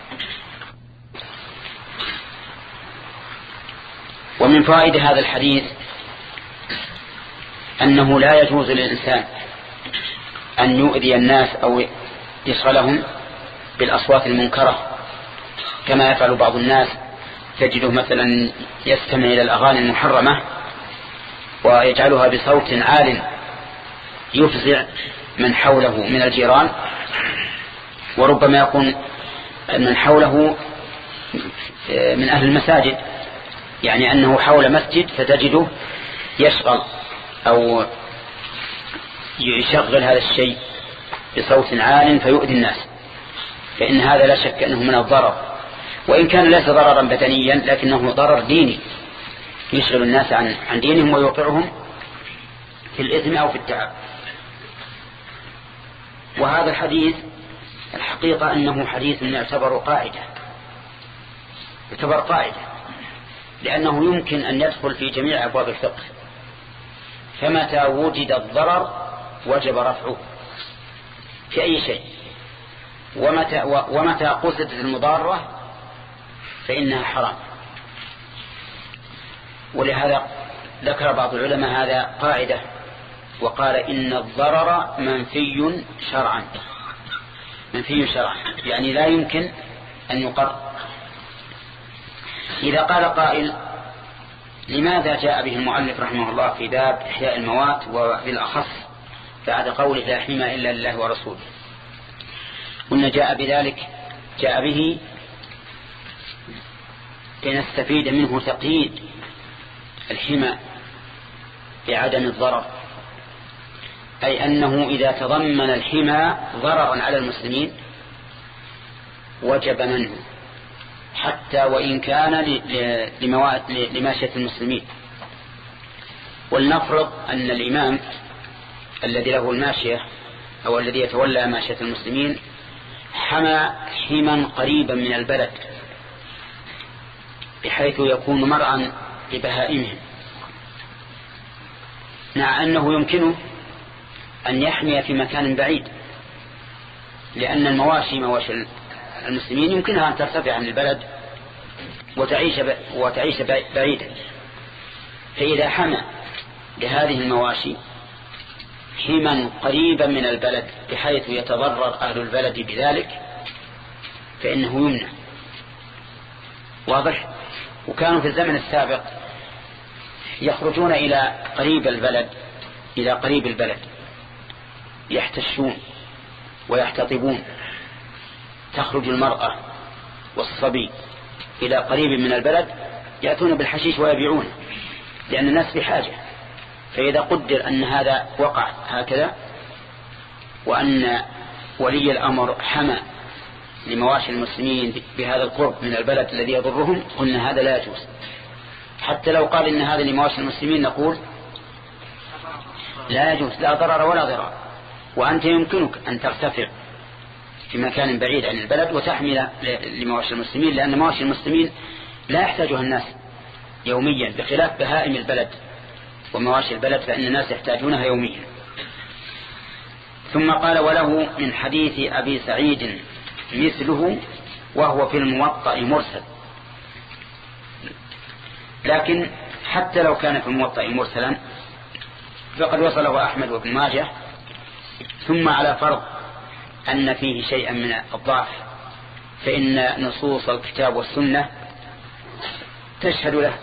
[SPEAKER 1] ومن فوائد هذا الحديث أنه لا يجوز للإنسان أن يؤذي الناس أو يشغلهم بالأصوات المنكرة، كما يفعل بعض الناس، تجده مثلا يستمع إلى الأغاني المحرمة ويجعلها بصوت عال يفزع من حوله من الجيران، وربما يكون من حوله من أهل المساجد، يعني أنه حول مسجد فتجده يشغل أو يشغل هذا الشيء بصوت عال فيؤذي الناس، فإن هذا لا شك أنه من الضرر، وإن كان ليس ضررا بدنيا لكنه ضرر ديني، يشغل الناس عن عن دينهم ويوقعهم في الإثم أو في التعب. وهذا الحديث الحقيقة أنه حديث يعتبر قاعدة يعتبر قاعدة لأنه يمكن أن يدخل في جميع أبواب الفقه، فمتى وجد الضرر وجب رفعه في أي شيء، ومتى, ومتى قصدت المضارة فإنها حرام. ولهذا ذكر بعض العلماء هذا قاعدة وقال إن الضرر منفي شرعا، منفي شرعا يعني لا يمكن أن يقر. إذا قال قائل لماذا جاء به المؤلف رحمه الله في باب إحياء الموات وبالأخص بعد قوله لا حمى إلا لله ورسوله؟ قلنا جاء بذلك جاء به لنستفيد منه تقييد الحمى بعدم الضرر، أي أنه إذا تضمن الحمى ضررا على المسلمين وجب منه، حتى وإن كان لماشية المسلمين. ولنفرض أن الإمام الذي له الماشية أو الذي يتولى ماشية المسلمين حمى حما قريبا من البلد بحيث يكون مرعا لبهائمهم، مع أنه يمكنه أن يحمي في مكان بعيد، لأن المواشي مواشي المسلمين يمكنها أن ترتفع عن البلد وتعيش وتعيش بعيدا. فإذا حمى لهذه المواشي حما قريبا من البلد بحيث يتضرر أهل البلد بذلك فإنه يمنع. واضح؟ وكانوا في الزمن السابق يخرجون إلى قريب البلد إلى قريب البلد يحتشون ويحتطبون، تخرج المرأة والصبي إلى قريب من البلد يأتون بالحشيش ويبيعونه، لأن الناس بحاجة. فإذا قدر أن هذا وقع هكذا وأن ولي الأمر حمى لمواشي المسلمين بهذا القرب من البلد الذي يضرهم، قلنا هذا لا يجوز. حتى لو قال إن هذا لمواشي المسلمين نقول لا يجوز، لا ضرر ولا ضرار. وأنت يمكنك أن ترتفع في مكان بعيد عن البلد وتحمل لمواشي المسلمين، لأن مواشي المسلمين لا يحتاجها الناس يوميا، بخلاف بهائم البلد ومواشي البلد فإن الناس يحتاجونها يوميا. ثم قال وله من حديث أبي سعيد مثله وهو في الموطأ مرسل. لكن حتى لو كان في الموطأ مرسلا فقد وصله أحمد وابن ماجه، ثم على فرض أن فيه شيئا من الضعف فإن نصوص الكتاب والسنة تشهد له.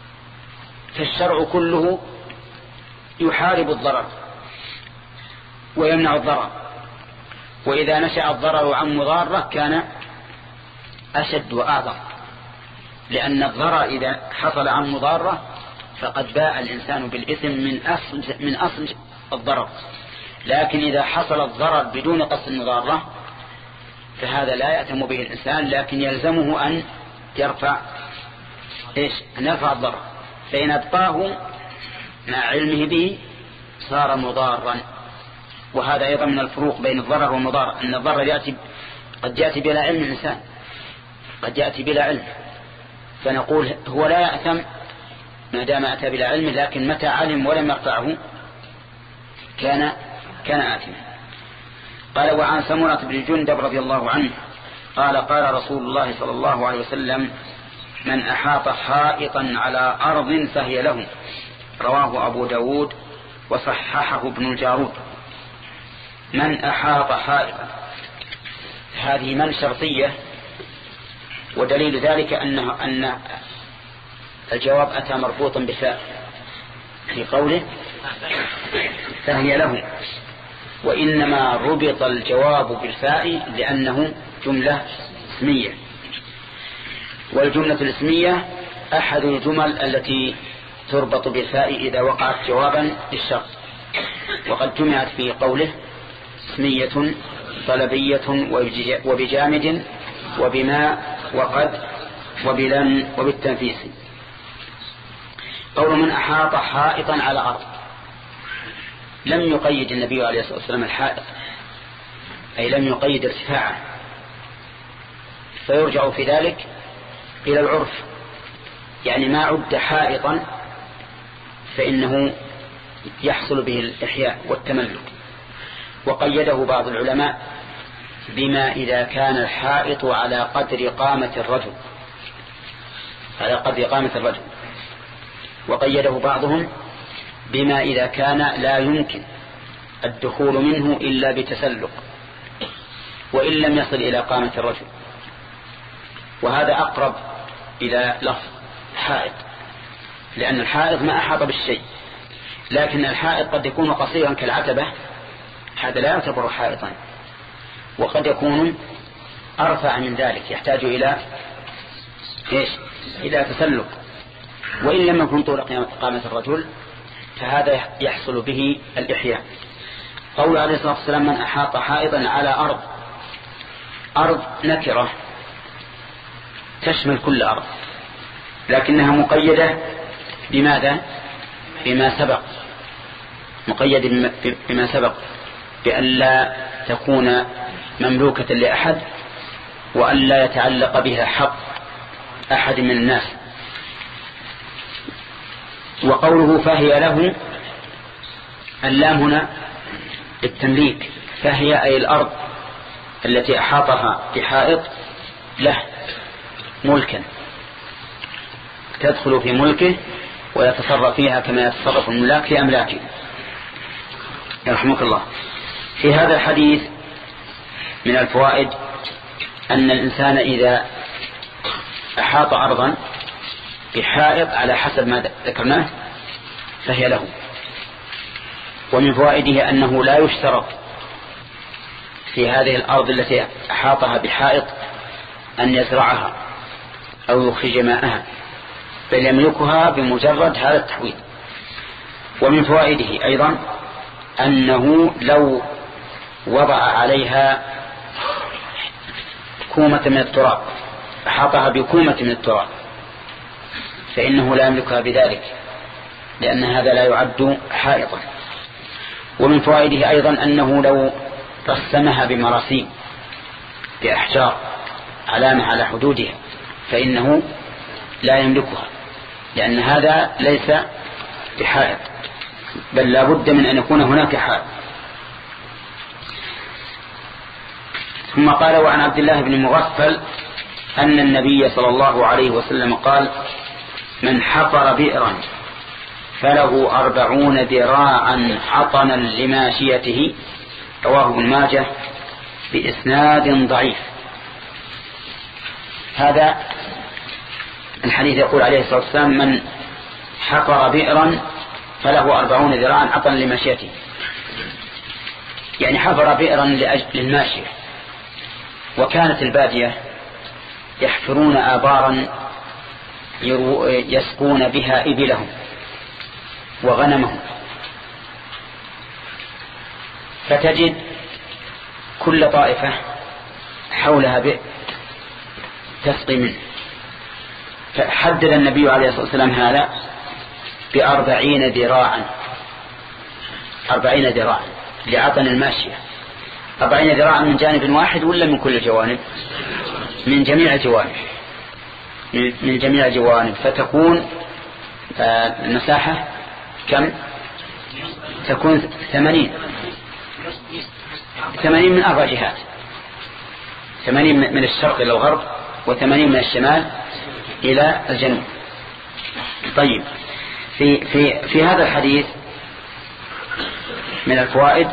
[SPEAKER 1] فالشرع كله يحارب الضرر ويمنع الضرر. وإذا نشأ الضرر عن مضارة كان أشد وأعظم، لأن الضرر إذا حصل عن مضارة فقد باء الإنسان بالإثم من أصل, من أصل الضرر. لكن إذا حصل الضرر بدون قصد المضارة فهذا لا يأتم به الإنسان، لكن يلزمه أن يرفع إيش؟ أن يرفع الضرر، فإن أبقاه مع علمه به صار مضارا. وهذا أيضا من الفروق بين الضرر والمضار، أن الضرر يأتي قد يأتي بلا علم الإنسان، قد يأتي بلا علم، فنقول هو لا يأثم ما دام أتى بلا علم، لكن متى علم ولم يرفعه كان كان آثما. قال: وعن سمرة بن جندب رضي الله عنه قال: قال رسول الله صلى الله عليه وسلم: من أحاط حائطا على أرض فهي له. رواه أبو داود وصححه ابن الجارود. من أحاط حائطا، هذه من شرطية، ودليل ذلك أنه أن الجواب أتى مربوطا بفاء في قوله فهي له، وإنما ربط الجواب بالفاء لأنه جملة اسمية، والجملة الاسمية أحد الجمل التي تربط بالفاء إذا وقعت جوابا للشرط، وقد جمعت في قوله اسمية طلبية وبجامد وبما وقد وبلن وبالتنفيس. قول من أحاط حائطا على أرض، لم يقيد النبي عليه الصلاة والسلام الحائط، أي لم يقيد ارتفاعه، فيرجع في ذلك إلى العرف، يعني ما عد حائطا فإنه يحصل به الإحياء والتملك. وقيده بعض العلماء بما إذا كان الحائط على قدر قامة الرجل، على قدر قامة الرجل. وقيده بعضهم بما إذا كان لا يمكن الدخول منه إلا بتسلق، وإن لم يصل إلى قامة الرجل، وهذا أقرب إلى لفظ حائط، لأن الحائط ما أحاط بالشيء، لكن الحائط قد يكون قصيرا كالعتبة، هذا لا يعتبر حائطا، وقد يكون أرفع من ذلك يحتاج إلى إيش؟ إلى تسلق، وإن لم يكن طول قامة الرجل فهذا يحصل به الإحياء. قول عليه الصلاة والسلام: من أحاط حائطا على أرض. أرض نكرة تشمل كل أرض، لكنها مقيدة بماذا؟ بما سبق، مقيد بما سبق بأن لا تكون مملوكة لأحد، وأن لا يتعلق بها حق أحد من الناس. وقوله فهي له، اللام هنا التمليك، فهي أي الأرض التي أحاطها بحائط له ملكا، تدخل في ملكه ويتصرف فيها كما يتصرف الملاك في أملاكه. يرحمك الله. في هذا الحديث من الفوائد أن الإنسان إذا أحاط أرضا بحائط على حسب ما ذكرناه فهي له. ومن فوائده أنه لا يشترط في هذه الأرض التي أحاطها بحائط أن يزرعها أو يخرج ماءها، بل يملكها بمجرد هذا التحويل. ومن فوائده أيضا أنه لو وضع عليها كومة من التراب، أحاطها بكومة من التراب، فإنه لا يملكها بذلك، لأن هذا لا يعد حائطا. ومن فوائده أيضا أنه لو رسمها بمراسيم بأحجار علامة على حدودها فإنه لا يملكها، لأن هذا ليس بحائط، بل لا بد من أن يكون هناك حائط. ثم قال: وعن عبد الله بن مغفل أن النبي صلى الله عليه وسلم قال: من حفر بئرا فله أربعون ذراعا حطنا لماشيته. رواه ابن ماجه بإسناد ضعيف. هذا الحديث يقول عليه الصلاة والسلام: من حفر بئرا فله أربعون ذراعا حطنا لماشيته. يعني حفر بئرا لأجل الماشية. وكانت البادية يحفرون آبارا يسقون بها إبلهم وغنمهم، فتجد كل طائفة حولها بئر تسقي منه. فحدد النبي عليه الصلاة والسلام هذا بأربعين ذراعا، أربعين ذراعا لعطن الماشية. أربعين ذراعا من جانب واحد ولا من كل الجوانب؟ من جميع الجوانب، من جميع الجوانب. فتكون المساحة كم؟ تكون ثمانين ثمانين من أربع جهات، ثمانين من الشرق إلى الغرب وثمانين من الشمال إلى الجنوب. طيب، في, في, في هذا الحديث من الفوائد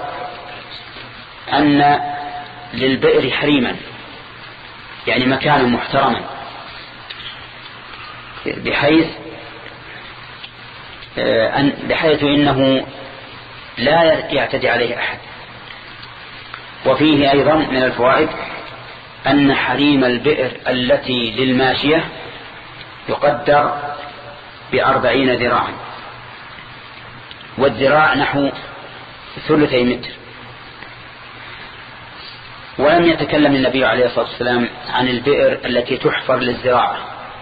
[SPEAKER 1] أن للبئر حريما، يعني مكانا محترما، بحيث بحيث إنه لا يعتدي عليه أحد. وفيه أيضا من الفوائد أن حريم البئر التي للماشية يقدر بأربعين ذراعا، والذراع نحو ثلثي متر. ولم يتكلم النبي عليه الصلاة والسلام عن البئر التي تحفر للزراعة،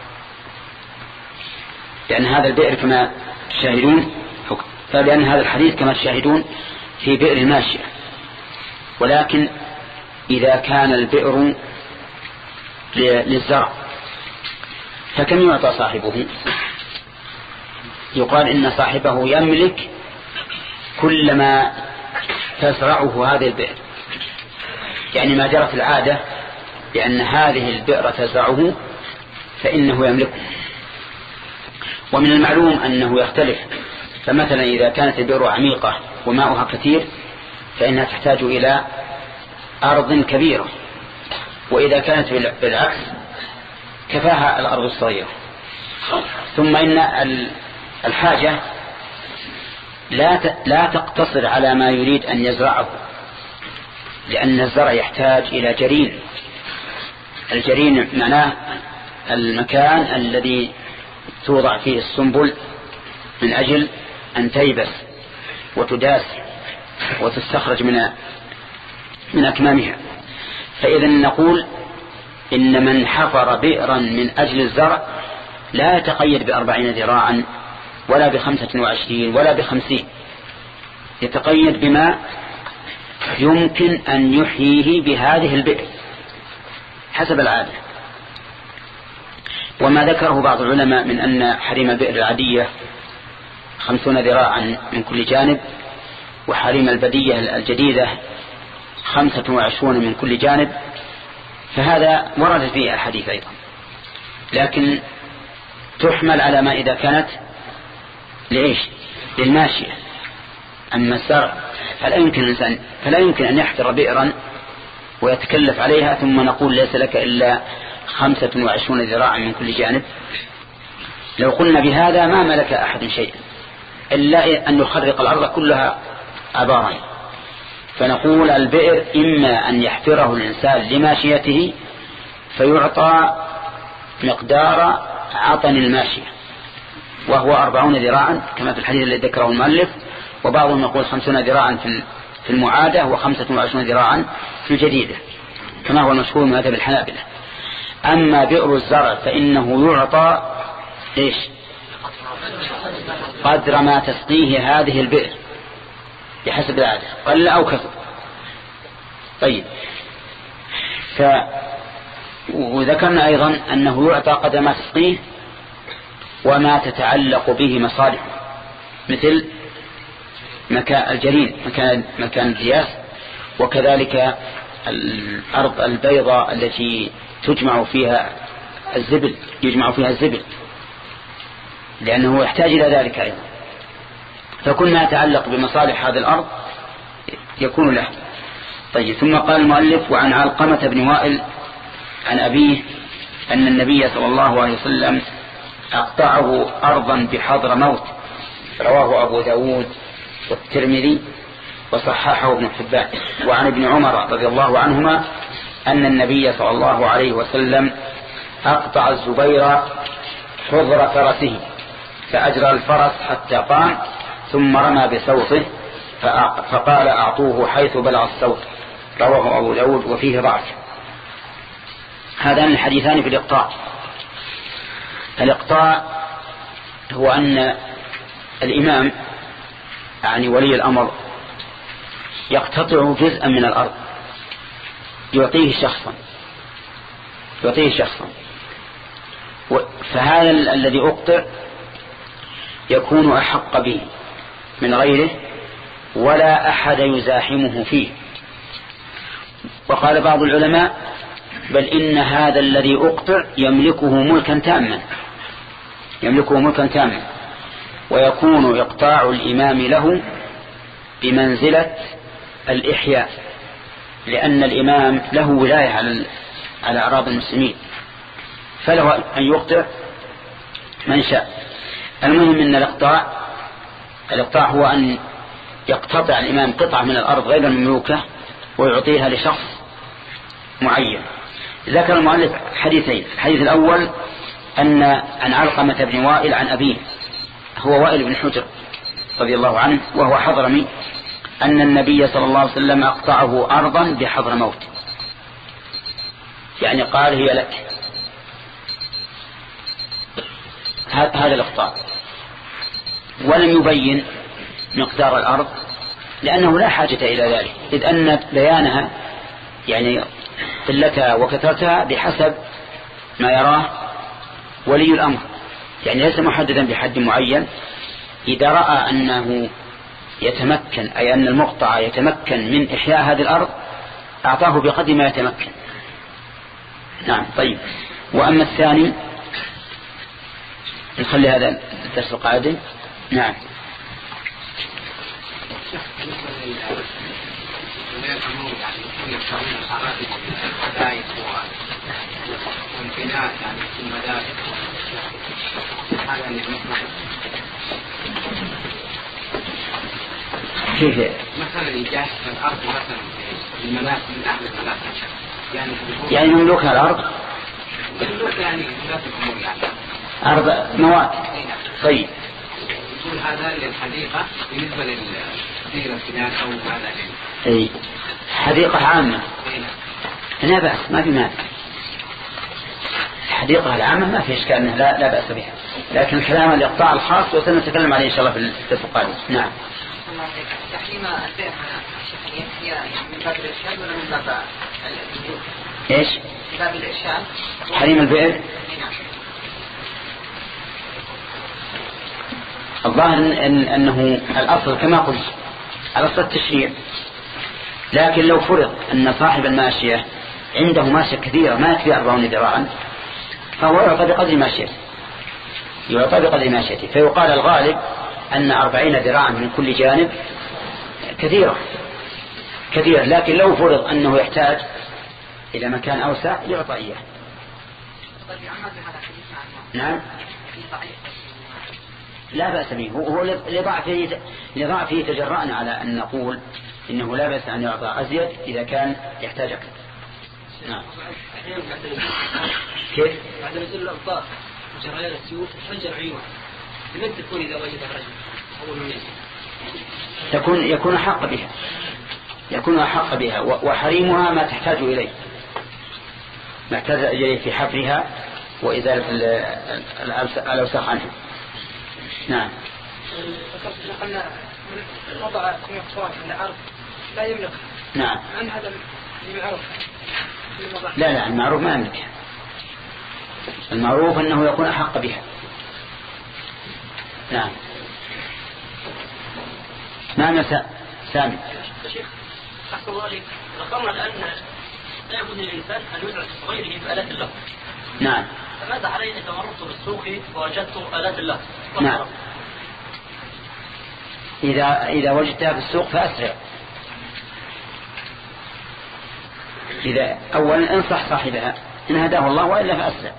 [SPEAKER 1] لأن هذا البئر كما تشاهدون، فلأن هذا الحديث كما تشاهدون في بئر الماشية. ولكن إذا كان البئر للزرع فكم يعطى صاحبه؟ يقال إن صاحبه يملك كل ما تزرعه هذه البئر، يعني ما جرت العادة لأن هذه البئر تزرعه فإنه يملكه. ومن المعلوم أنه يختلف، فمثلا إذا كانت البئر عميقة وماؤها كثير فإنها تحتاج إلى أرض كبيرة، وإذا كانت بالعكس كفاها الأرض الصغيرة. ثم إن الحاجة لا لا تقتصر على ما يريد أن يزرعه، لأن الزرع يحتاج إلى جرين. الجرين معناه المكان الذي توضع فيه السنبل من أجل أن تيبس وتداس وتستخرج من من أكمامها. فإذا نقول إن من حفر بئرا من أجل الزرع لا يتقيد بأربعين ذراعا ولا بخمسة وعشرين ولا بخمسين، يتقيد بما يمكن أن يحييه بهذه البئر حسب العادة. وما ذكره بعض العلماء من أن حريم البئر العادية خمسون ذراعا من كل جانب، وحريم البدية الجديدة خمسة وعشرون من كل جانب، فهذا ورد فيه الحديث أيضا، لكن تحمل على ما إذا كانت لإيش؟ للماشية. أما الزرع فلا يمكن الإنسان فلا يمكن أن يحفر بئرا ويتكلف عليها ثم نقول ليس لك إلا خمسة وعشرون ذراعا من كل جانب. لو قلنا بهذا ما ملك أحد شيئا إلا أن يخرق الأرض كلها عبارا. فنقول البئر إما أن يحفره الإنسان لماشيته فيعطى مقدار عطن الماشية وهو أربعون ذراعا كما في الحديث الذي ذكره المؤلف، وبعضهم يقول خمسون ذراعا في المعادة وخمسة وعشرون ذراعا في الجديدة كما هو المشهور من مذهب الحنابلة. أما بئر الزرع فإنه يعطى إيش؟ قدر ما تسقيه هذه البئر بحسب العادة، قل أو كثر. طيب، ف وذكرنا أيضا أنه يعطى قدر ما تسقيه وما تتعلق به مصالحه، مثل مكان الجرين، مكان مكان الدياس، وكذلك الأرض البيضاء التي تجمع فيها الزبل يجمع فيها الزبل لأنه يحتاج إلى ذلك أيضا. فكل ما يتعلق بمصالح هذه الأرض يكون له. طيب، ثم قال المؤلف: وعن علقمة بن وائل عن أبيه أن النبي صلى الله عليه وسلم أقطعه أرضا بحضر موت، رواه أبو داود والترمذي وصححه ابن حبان. وعن ابن عمر رضي الله عنهما أن النبي صلى الله عليه وسلم أقطع الزبير حضر فرسه فأجرى الفرس حتى قام ثم رمى بصوته فقال أعطوه حيث بلغ الصوت. رواه أبو داود وفيه ضعف. هذان الحديثان في الإقطاع. الإقطاع هو أن الإمام يعني ولي الأمر يقتطع جزءا من الأرض يعطيه شخصا يعطيه شخصا فهذا الذي أقطع يكون أحق به من غيره ولا أحد يزاحمه فيه. وقال بعض العلماء بل إن هذا الذي أقطع يملكه ملكا تاما يملكه ملكا تاما ويكون إقطاع الإمام له بمنزلة الإحياء لأن الإمام له ولاية على على أعراض المسلمين فله أن يقطع من شاء. المهم أن الإقطاع الإقطاع هو أن يقتطع الإمام قطعة من الأرض غير المملوكة ويعطيها لشخص معين. ذكر المؤلف حديثين. الحديث الأول أن عن علقمة بن وائل عن أبيه هو وائل بن حجر رضي الله عنه وهو حضرمي أن النبي صلى الله عليه وسلم أقطعه أرضا بحضر موت يعني قال هي لك. هذا الإقطاع ولم يبين مقدار الأرض لأنه لا حاجة إلى ذلك إذ أن بيانها يعني قلتها وكثرتها بحسب ما يراه ولي الأمر يعني ليس محددا بحد معين. إذا رأى أنه يتمكن أي أن المقطع يتمكن من إحياء هذه الأرض أعطاه بقدر ما يتمكن. نعم. طيب. وأما الثاني نخلي هذا الدرس القادم. نعم. كيف
[SPEAKER 2] مثلا يجهز الأرض مثلا المناسك من أهل المناسك يعني
[SPEAKER 1] يعني مملوكها الأرض
[SPEAKER 2] مملوك يعني مناسك أمور يعني
[SPEAKER 1] أرض مواد. طيب
[SPEAKER 2] يقول هذا للحديقة بالنسبة للدير الفنان أو هذا
[SPEAKER 1] أي حديقة عامة لا بأس ما في مانع. الحديقة العامة ما في إشكال أنها لا, لا بأس بها لكن الكلام الإقطاع الخاص وسنتكلم عليه إن شاء الله في الدرس القادم. نعم.
[SPEAKER 6] تحريم البيع هي من باب الإرشاد ولا من باب
[SPEAKER 1] إيش؟
[SPEAKER 6] من باب الإرشاد.
[SPEAKER 1] تحريم البيع الظاهر إن أنه الأصل كما قلت الأصل التشريع لكن لو فرض أن صاحب الماشية عنده ماشية كثيرة ما يكفي أربعون ذراعا فهو يعطى بقدر ماشيته يعطى بقدر ماشيته فيقال الغالب أن أربعين ذراعا من كل جانب كثيرة كثيرة لكن لو فرض أنه يحتاج إلى مكان أوسع يعطى إياه. نعم. لا بأس به هو لضعفه لضعفه تجرأنا على أن نقول إنه لا بأس أن يعطى أزيد إذا كان يحتاج أكثر. نعم. كيف؟
[SPEAKER 7] بعد نزول الأمطار وجريان السيول تفجر عيون لمن تكون إذا وجدها الرجل أول من
[SPEAKER 1] تكون يكون أحق بها يكون أحق بها وحريمها ما تحتاج إليه ما تحتاج إليه في حفرها وإزالة الأوساخ عنها. نعم.
[SPEAKER 7] نقلنا وضع سمية من الأرض لا يملك.
[SPEAKER 1] نعم.
[SPEAKER 7] عن هذا المعروف.
[SPEAKER 1] لا لا المعروف ما يملكها المعروف أنه يكون أحق بها. نعم. نعم يا سامي.
[SPEAKER 3] شيخ أحسن الله عليك ذكرنا الآن لا يكون للإنسان أن يدرك غيره بآلات الله.
[SPEAKER 1] نعم.
[SPEAKER 3] فماذا علي إذا مررت بالسوق ووجدت آلات الله؟
[SPEAKER 1] نعم. إذا إذا وجدتها في السوق فأسرع. إذا أولا انصح صاحبها إن هداه الله وإلا فأسرع.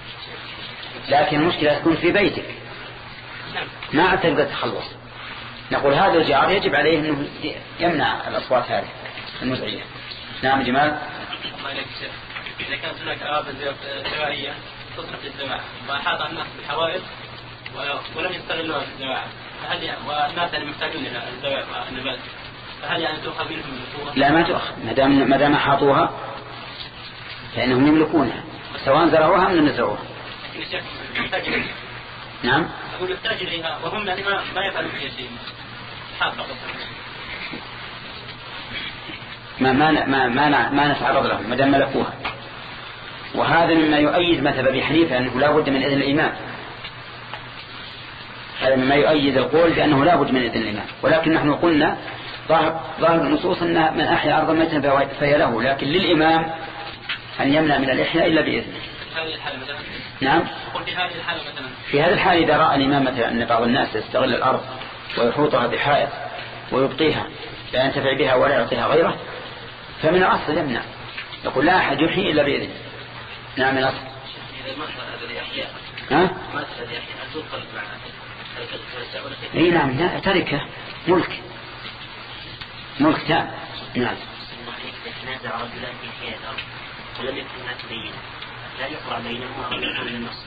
[SPEAKER 1] لكن المشكلة تكون في بيتك ما تقدر تخلص. نقول هذا الجار يجب عليه أنه يمنع الأصوات هذه المزعجة. نعم جمال.
[SPEAKER 3] الله إليك شيخ، إذا كانت هناك أوابد زراعية تصرف للزراعة وأحاط الناس بالحوائط ولم يستغلوها في الزراعة، فهل يعني والناس يعني محتاجون إلى الزراعة والنبات، فهل يعني تؤخذ منهم النفوذ؟
[SPEAKER 1] لا ما تؤخذ، ما دام ما دام أحاطوها فإنهم يملكونها سواء زرعوها أم لم يزرعوها. نعم.
[SPEAKER 3] أقول يحتاج إليها وهم يعني ما ما يفعلون فيها شيء.
[SPEAKER 1] ما ما ما ما, ما نتعرض لهم ما دام ملكوها. وهذا مما يؤيد مذهب أبي حنيفة أنه لا بد من إذن الإمام. هذا مما يؤيد القول بأنه لا بد من إذن الإمام، ولكن نحن قلنا ظاهر ظاهر النصوص أن من أحيا أرضا ميتا فهي له، لكن للإمام أن يمنع من الإحياء إلا بإذنه. نعم.
[SPEAKER 3] في هذه الحالة مثلا
[SPEAKER 1] في هذه الحالة إذا رأى الإمام مثلا أن بعض الناس يستغل الأرض ويحوطها بحائط ويبطيها لا ينتفع بها ولا يعطيها غيره، فمن الأصل يمنع، يقول لا أحد يحيي إلا بإذنه. نعم من الأصل.
[SPEAKER 3] إذا ما أخذ هذا الإحياء
[SPEAKER 1] ها؟
[SPEAKER 3] ما أخذ الإحياء أتوقف معه.
[SPEAKER 1] اي نعم تركه ملك ملك تام. نعم.
[SPEAKER 3] نازع رجلان في حياة الأرض ولم يكن هناك بينة لا يقرأ بينهما أو يقول النص.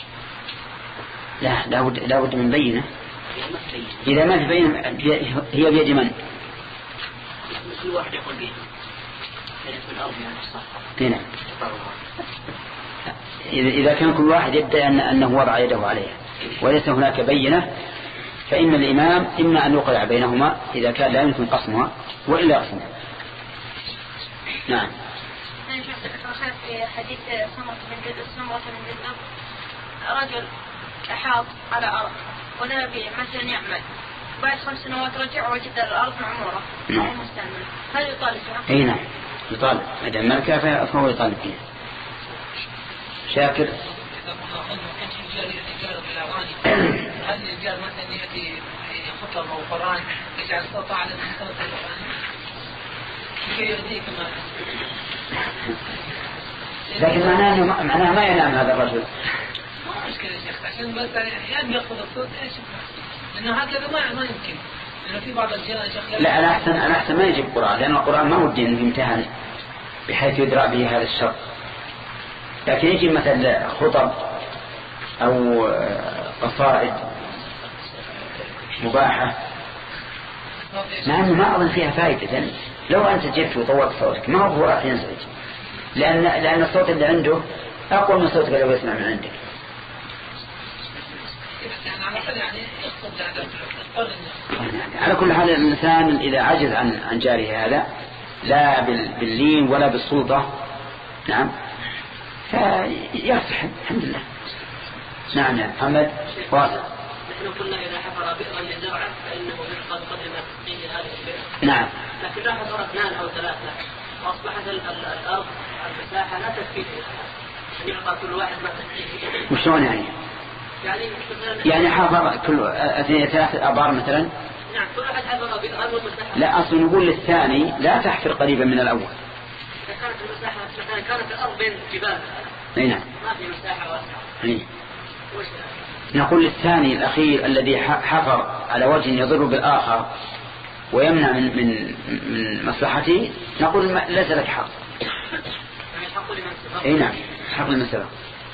[SPEAKER 1] لا لابد لابد من بينة. إذا ما في بينة هي بيد من؟
[SPEAKER 3] كل واحد يقول بينة من الأرض يعني الصح.
[SPEAKER 1] نعم. إذا كان كل واحد يدعي أن أنه وضع يده عليها وليس هناك بينة فإن الإمام إما أن يوقع بينهما إذا كان لا يمكن قسمها وإلا قسمها. نعم.
[SPEAKER 8] في حديث سمرة بن جندب سمرة بن جندب رجل أحاط على أرض ونبى مثلا يعمل بعد خمس سنوات رجع وجد الأرض معمورة
[SPEAKER 1] نعم.
[SPEAKER 8] مستعملة، هل يطالب فيها؟
[SPEAKER 1] أي نعم يطالب، إذا ملكها فهو يطالب فيها. شاكر.
[SPEAKER 4] هل الرجال مثلا يأتي يحط له موفران يجعل صوت على صوت الأغاني كي يرضيك ما
[SPEAKER 1] لكن معناه معناه ما ينام هذا الرجل.
[SPEAKER 4] ما مشكلة يا شيخ عشان مثلا يعني يأخذ الصوت ايش لأنه هكذا ما ما يمكن لأنه في بعض الرجال يا شيخ.
[SPEAKER 1] لا أنا أحسن أنا أحسن ما يجيب القرآن لأن القرآن ما هو الدين يمتهن بحيث يدرى به هذا الشر، لكن يجي مثلا خطب أو قصائد مباحة مع أنه ما أظن فيها فائدة. لو أنت جبت وطورت صوتك ما هو راح ينزعج لأن لأن الصوت اللي عنده أقوى من صوتك لو يسمع من عندك. على كل حال الإنسان إذا عجز عن عن جاره هذا لا باللين ولا بالسلطة نعم فيصح الحمد لله. نعم يا محمد واصل.
[SPEAKER 3] نحن قلنا إذا حفر بئرا لزرعه فإنه قد قدم تسقيه هذه البئر.
[SPEAKER 1] نعم.
[SPEAKER 3] لكن لا حفر اثنان أو ثلاثة وأصبحت الأرض المساحة لا تكفي يعطى كل واحد ما تكفيه.
[SPEAKER 1] وشلون يعني؟
[SPEAKER 3] يعني
[SPEAKER 1] يعني حفر كل اثنين ثلاثة أبار مثلا.
[SPEAKER 3] نعم كل واحد حفر بئرا والمساحة.
[SPEAKER 1] لا أصل نقول للثاني لا تحفر قريبا من الأول.
[SPEAKER 3] إذا كانت المساحة مثلا كانت الأرض بين جبال.
[SPEAKER 1] أي نعم.
[SPEAKER 3] ما في مساحة واسعة.
[SPEAKER 1] أي. نقول للثاني الأخير الذي حفر على وجه يضر بالآخر ويمنع من من من مصلحته نقول ليس لك حق. أي نعم حق المسألة.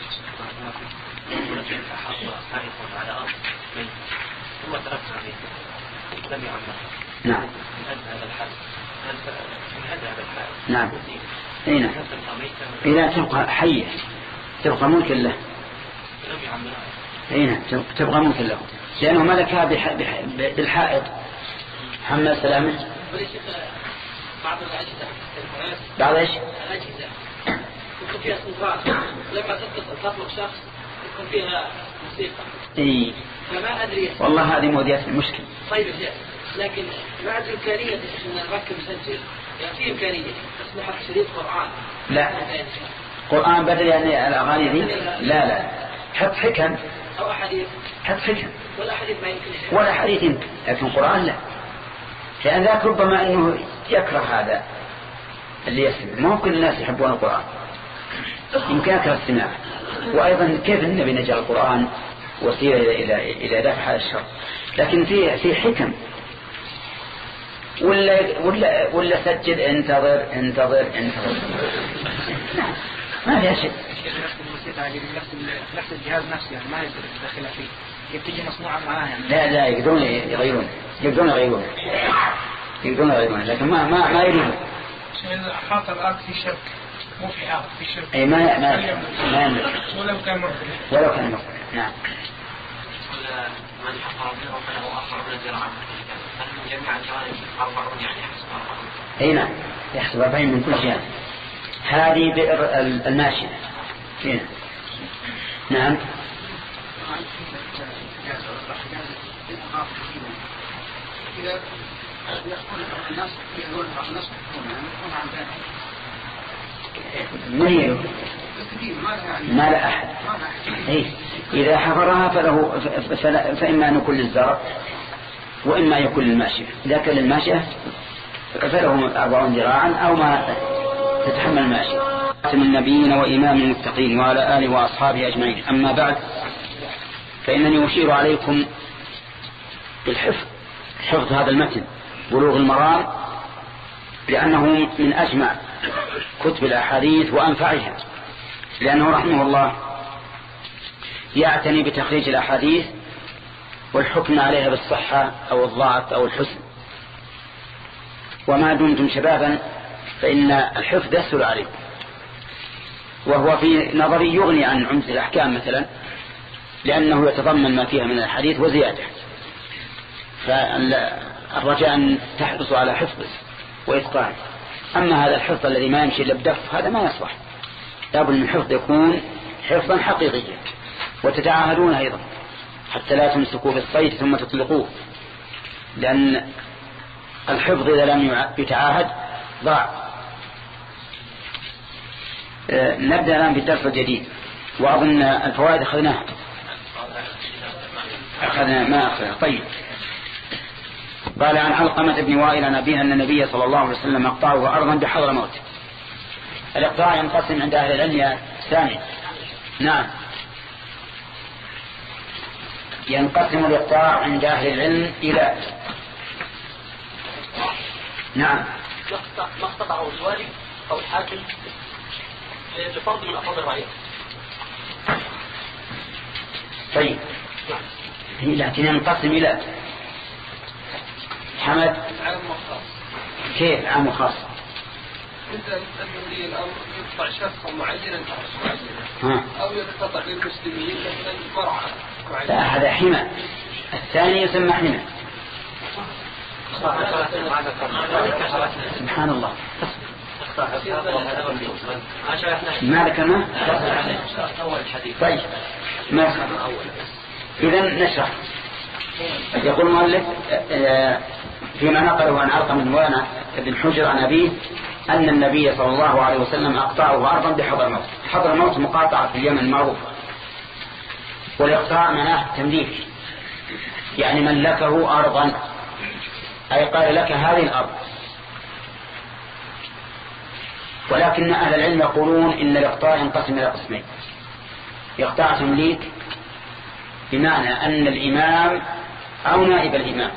[SPEAKER 1] نعم. نعم. أي نعم. إذا تبقى حية تبقى ملك له. أي نعم تبقى ملك له لأنه ملكها بالحائط. محمد سلامة.
[SPEAKER 3] بعض الأجهزة
[SPEAKER 1] بعض إيش؟
[SPEAKER 3] الأجهزة يكون فيها صنفات لما تتصل تطلق شخص يكون فيها موسيقى.
[SPEAKER 1] إيه.
[SPEAKER 3] فما أدري
[SPEAKER 1] والله هذه موديات المشكلة.
[SPEAKER 3] طيب لكن ما عندي إمكانية إن نركب مسجل يعني في إمكانية بس نحط شريط قرآن.
[SPEAKER 1] لا قرآن بدل يعني الأغاني دي لا لا حط حكم
[SPEAKER 3] أو أحاديث.
[SPEAKER 1] حط حكم.
[SPEAKER 3] ولا حديث ما يمكن.
[SPEAKER 1] ولا حديث يمكن لكن قرآن لا لأن ذاك ربما أنه يكره هذا اللي يسمع. ما كل الناس يحبون القرآن يمكن يكره السماع. وأيضا كيف النبي نجعل القرآن وسيلة إلى إلى دفع هذا الشر. لكن في في حكم ولا ولا ولا سجل انتظر انتظر انتظر ما فيها شيء.
[SPEAKER 2] نفس الجهاز نفسه يعني ما يقدر يدخلها فيه، يبتجي مصنوعة معاه يعني.
[SPEAKER 1] لا لا يقدرون يغيرون يقدرون يغيرون يقدرون يغيرون لكن ما ما ما يريدون.
[SPEAKER 4] إذا حاط الآن في شرك مو في حاط في شرك.
[SPEAKER 1] أي ما ما ما يملك
[SPEAKER 4] ولو كان مرتب.
[SPEAKER 1] ولو كان مرتب. نعم.
[SPEAKER 5] من حفر الزرع فله أصغر من الزراعة هل من جميع الجوانب أربعون يعني يحسب أربعون؟
[SPEAKER 1] أي نعم يحسب أربعين من كل جانب. هذه بئر الماشية هنا. نعم. ما هي ما لا أحد. إيه إذا حفرها فله فإما أن يكون للزرع وإما يكون للماشية. إذا كان للماشية فله أربعون ذراعا أو ما تتحمل الماشية. خاتم النبيين وإمام المتقين وعلى آله وأصحابه أجمعين. أما بعد فإنني أشير عليكم بالحفظ حفظ هذا المتن بلوغ المرام لأنه من أجمع كتب الأحاديث وأنفعها، لأنه رحمه الله يعتني بتخريج الأحاديث والحكم عليها بالصحة أو الضعف أو الحسن. وما دمتم شبابا فإن الحفظ يسهل عليكم، وهو في نظري يغني عن عمدة الأحكام مثلا، لأنه يتضمن ما فيها من الحديث وزيادة. فالرجاء أن تحرصوا على حفظه وإتقانه. أما هذا الحفظ الذي ما يمشي إلا بدف هذا ما يصلح، لابد من الحفظ يكون حفظا حقيقيا، وتتعاهدون أيضا حتى لا تمسكوا بالصيد ثم تطلقوه، لأن الحفظ إذا لم يتعاهد ضاع. أه نبدأ الآن بالدرس الجديد، وأظن الفوائد أخذناها أخذنا ما أخذنا. طيب. قال عن علقمة بن وائل عن أبيه أن النبي صلى الله عليه وسلم أقطعه أرضا بحضر موت. الإقطاع ينقسم عند أهل العلم يا سامي. نعم ينقسم الإقطاع عند أهل العلم إلى نعم
[SPEAKER 9] ما استطاعه الوالي أو الحاكم لفرض من أفراد الرعية.
[SPEAKER 1] طيب لكن ينقسم إلى حمد كيف عام وخاص؟
[SPEAKER 4] إذا أن لي الأمر يقطع شخصا معينا أو يقطع للمسلمين مثلا مرعى.
[SPEAKER 1] هذا حمى. الثاني يسمى حمى. سبحان الله. ما ذكرنا؟ طيب ما إذا نشرح. يقول المؤلف فيما نقله عن علقمة بن وائل بن حجر عن أبيه أن النبي صلى الله عليه وسلم أقطعه أرضا بحضر موت. حضر موت مقاطعة في اليمن معروفة، والإقطاع معناه تمليك، يعني ملكه أرضا، أي قال لك هذه الأرض. ولكن أهل العلم يقولون إن الإقطاع ينقسم إلى قسمين. إقطاع تمليك بمعنى أن الإمام أو نائب الإمام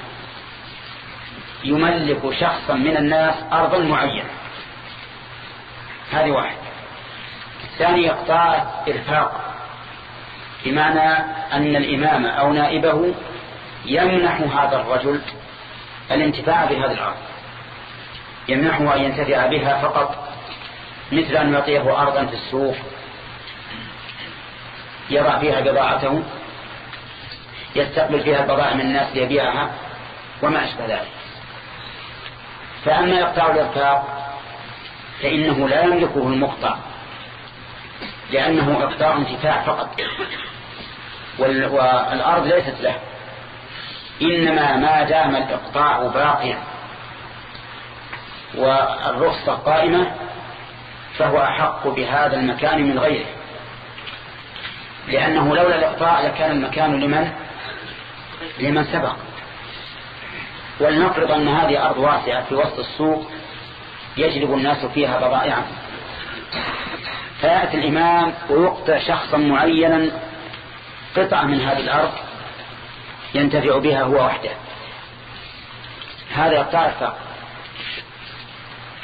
[SPEAKER 1] يملك شخصا من الناس أرضا معينة، هذه واحد. الثاني إقطاع إرفاق بمعنى أن الإمام أو نائبه يمنح هذا الرجل الانتفاع بهذه الأرض، يمنحه أن ينتفع بها فقط، مثل أن يعطيه أرضا في السوق يضع فيها بضاعته، يستقبل فيها البضائع من الناس ليبيعها وما أشبه ذلك. فأما إقطاع الإرفاق فإنه لا يملكه المقطع، لأنه إقطاع انتفاع فقط، والأرض ليست له. إنما ما دام الإقطاع باقيا والرخصة قائمة فهو أحق بهذا المكان من غيره، لأنه لولا الإقطاع لكان المكان لمن لمن سبق. ولنفرض أن هذه أرض واسعة في وسط السوق يجلب الناس فيها بضائعهم، فيأتي الإمام ويقطع شخصا معينا قطعة من هذه الأرض ينتفع بها هو وحده، هذا إقطاع إرفاق.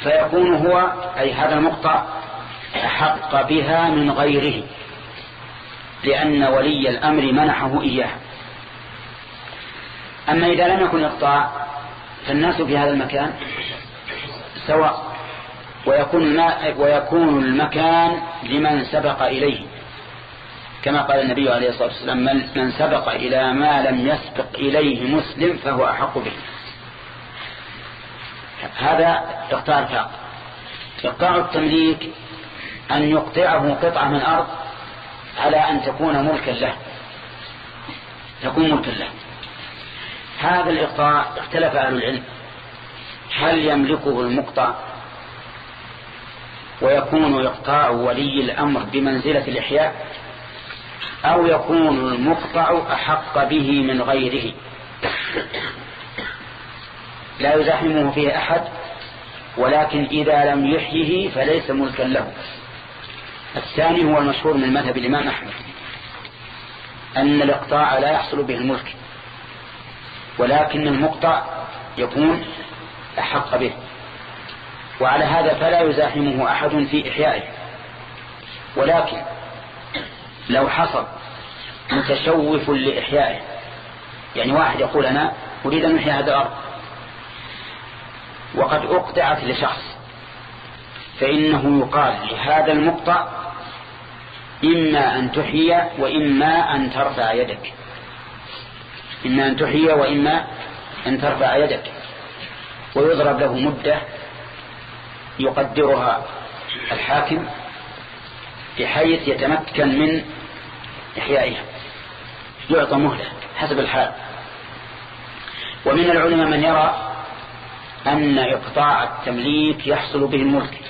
[SPEAKER 1] فيكون هو أي هذا المقطع أحق بها من غيره، لأن ولي الأمر منحه إياه. أما إذا لم يكن إقطاع فالناس في هذا المكان سواء، ويكون, ويكون المكان لمن سبق إليه، كما قال النبي عليه الصلاة والسلام: من سبق إلى ما لم يسبق إليه مسلم فهو أحق به. هذا إقطاع الفاق. إقطاع التمليك أن يقطعه قطعة من أرض على أن تكون ملكا له، تكون ملكا له. هذا الإقطاع اختلف أهل العلم هل يملكه المقطع ويكون إقطاع ولي الأمر بمنزلة الإحياء، أو يكون المقطع أحق به من غيره لا يزاحمه فيه أحد، ولكن إذا لم يحيه فليس ملكا له. الثاني هو المشهور من مذهب الإمام أحمد، أن الإقطاع لا يحصل به الملك، ولكن المقطع يكون أحق به، وعلى هذا فلا يزاحمه أحد في إحيائه. ولكن لو حصل متشوف لإحيائه، يعني واحد يقول أنا أريد أن أحيي هذا الأرض وقد أقطعت لشخص، فإنه يقال لهذا المقطع: إما أن تحيي وإما أن ترفع يدك، إما أن تحيي وإما أن ترفع يدك، ويضرب له مدة يقدرها الحاكم بحيث يتمكن من إحيائها، يعطى مهلة حسب الحال. ومن العلماء من يرى أن إقطاع التمليك يحصل به الملك،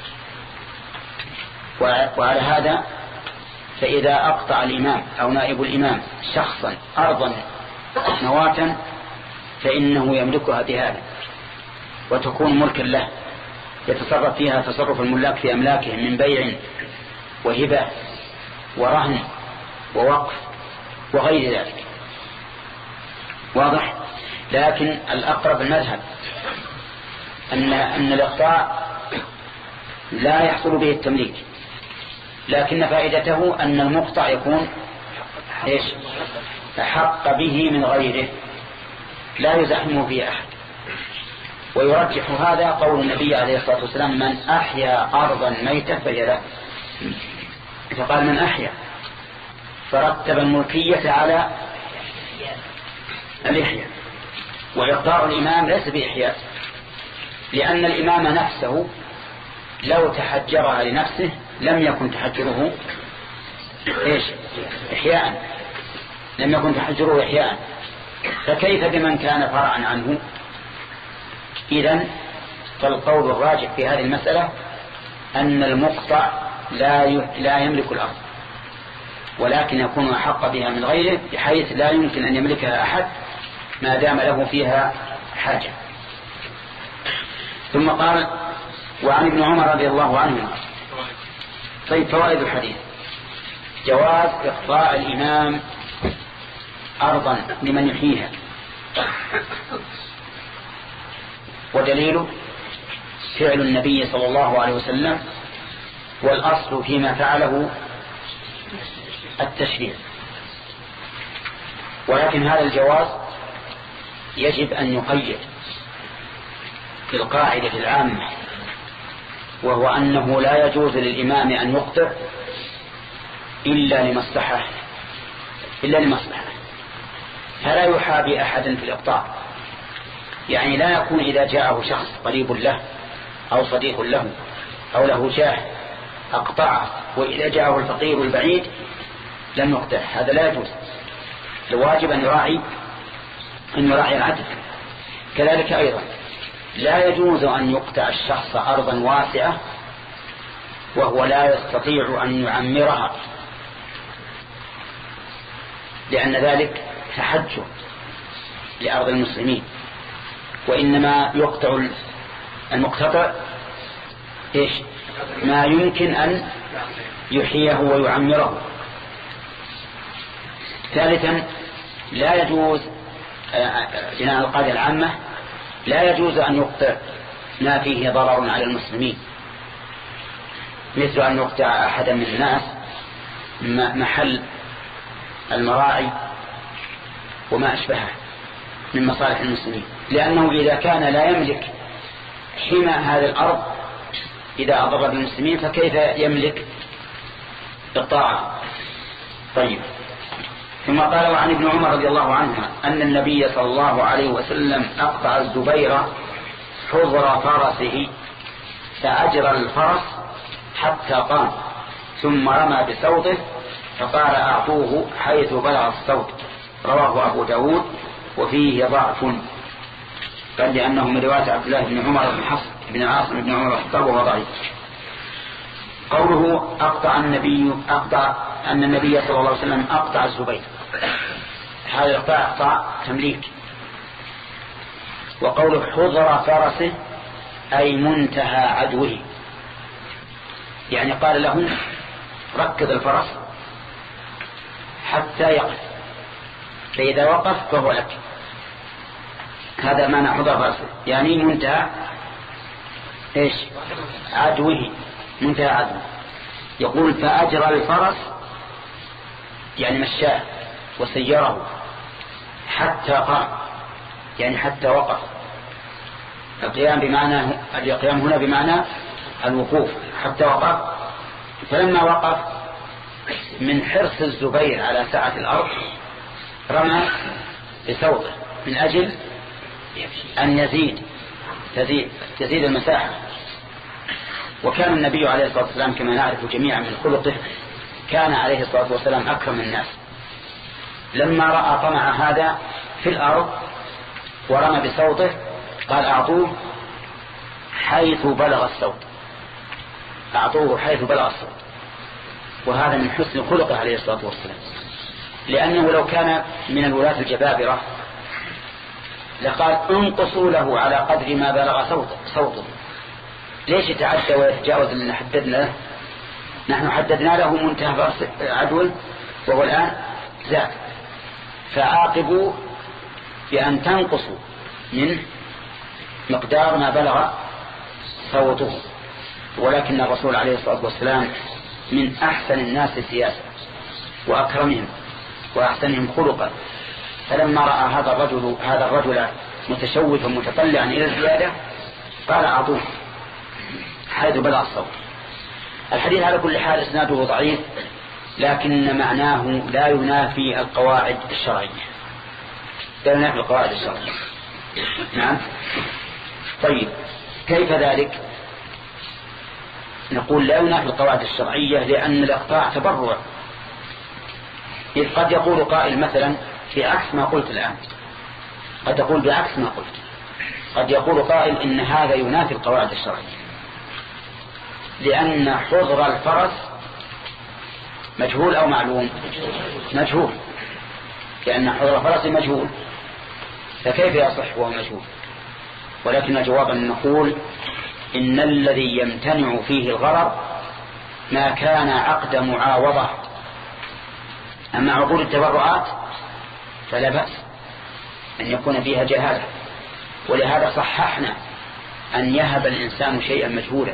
[SPEAKER 1] وعلى هذا فإذا أقطع الإمام أو نائب الإمام شخصا أرضا نواة فإنه يملكها بهذا وتكون ملكا له، يتصرف فيها تصرف الملاك في أملاكهم من بيع وهبة ورهن ووقف وغير ذلك. واضح؟ لكن الأقرب المذهب أن, أن الإقطاع لا يحصل به التمليك، لكن فائدته أن المقطع يكون إيش؟ أحق به من غيره لا يزاحمه فيه أحد. ويرجح هذا قول النبي عليه الصلاة والسلام: من أحيا أرضا ميتة فهي له. فقال من أحيا، فرتب الملكية على الإحياء. وإقطاع الإمام ليس بإحياء، لأن الإمام نفسه لو تحجرها لنفسه لم يكن تحجره إيش؟ إحياء، لم يكن تحجره إحياء، فكيف بمن كان فرعا عنه؟ إذن فالقول الراجح في هذه المسألة أن المقطع لا لا يملك الأرض، ولكن يكون أحق بها من غيره بحيث لا يمكن أن يملكها أحد ما دام له فيها حاجة. ثم قال: وعن ابن عمر رضي الله عنهما. طيب، فوائد الحديث: جواز إقطاع الإمام أرضا لمن يحييها، ودليله فعل النبي صلى الله عليه وسلم، والأصل فيما فعله التشريع. ولكن هذا الجواز يجب أن يقيد في القاعدة العامة، وهو أنه لا يجوز للإمام أن يقطع إلا لمصلحة إلا لمصلحة فلا يحابي أحدا في الإقطاع. يعني لا يكون إذا جاءه شخص قريب له أو صديق له أو له جاه أقطعه، وإذا جاءه الفقير البعيد لم يقطع، هذا لا يجوز. الواجب أن يراعي أن يراعي العدل. كذلك أيضا لا يجوز أن يقطع الشخص أرضا واسعة وهو لا يستطيع أن يعمرها، لأن ذلك تحجر لأرض المسلمين، وإنما يقطع المقتطع إيش؟ ما يمكن أن يحييه ويعمره. ثالثا لا يجوز بناء القاعدة العامة لا يجوز أن يقطع ما فيه ضرر على المسلمين، مثل أن يقطع أحدا من الناس محل المراعي وما أشبهه من مصالح المسلمين، لأنه إذا كان لا يملك حمى هذه الأرض إذا أضر بالمسلمين فكيف يملك إقطاعها. طيب، ثم قال: وعن ابن عمر رضي الله عنهما أن النبي صلى الله عليه وسلم أقطع الزبير حضر فرسه فأجرى الفرس حتى قام، ثم رمى بصوته فقال: أعطوه حيث بلغ الصوت. رواه أبو داود وفيه ضعف، قال لأنه من رواية عبد الله بن عمر بن حفص بن عاصم بن عمر الخطاب وهو ضعيف. قوله أقطع النبي أقطع أن النبي صلى الله عليه وسلم أقطع الزبير، هذا الإقطاع إقطاع تمليك. وقوله حضر فرسه أي منتهى عدوه، يعني قال له ركض الفرس حتى يقف، فإذا وقف فهو لك. هذا معنى حضر فرسه، يعني منتهى إيش؟ عدوه، منتهى عدوه. يقول فأجرى الفرس يعني مشاه وسيره حتى قام، يعني حتى وقف. القيام بمعنى القيام هنا بمعنى الوقوف، حتى وقف. فلما وقف من حرص الزبير على سعة الأرض رمى بصوته من أجل أن يزيد تزيد, تزيد المساحة. وكان النبي عليه الصلاة والسلام كما نعرف جميعا من خلقه كان عليه الصلاة والسلام أكرم الناس. لما رأى طمع هذا في الأرض ورمى بصوته قال: أعطوه حيث بلغ الصوت، أعطوه حيث بلغ الصوت. وهذا من حسن خلقه عليه الصلاة والسلام، لأنه لو كان من الولاة الجبابرة لقال: انقصوا له على قدر ما بلغ صوته, صوته. ليش يتعدى ويتجاوز اللي حددنا؟ نحن حددنا له منتهى عدو وهو الآن زاد، فعاقبوا بأن تنقصوا من مقدار ما بلغ صوته. ولكن الرسول عليه الصلاة والسلام من أحسن الناس سياسة وأكرمهم وأحسنهم خلقا، فلما رأى هذا الرجل هذا الرجل متشوفا متطلعا إلى الزيادة قال: أعطوه حيث بلغ الصوت. الحديث على كل حال إسناده ضعيف، لكن معناه لا ينافي القواعد الشرعية، لا ينافي القواعد الشرعية. نعم. طيب، كيف ذلك؟ نقول لا ينافي القواعد الشرعية لأن الإقطاع تبرع. إذ قد يقول قائل مثلا بعكس ما قلت الآن، قد يقول بعكس ما قلت، قد يقول قائل إن هذا ينافي القواعد الشرعية، لأن حضر الفرس مجهول أو معلوم؟ مجهول، لأن حضر الفرس مجهول، فكيف يصح وهو مجهول؟ ولكن الجواب أن نقول إن الذي يمتنع فيه الغرر ما كان عقد معاوضة. أما عقود التبرعات فلا بأس أن يكون فيها جهالة، ولهذا صححنا أن يهب الإنسان شيئا مجهولا،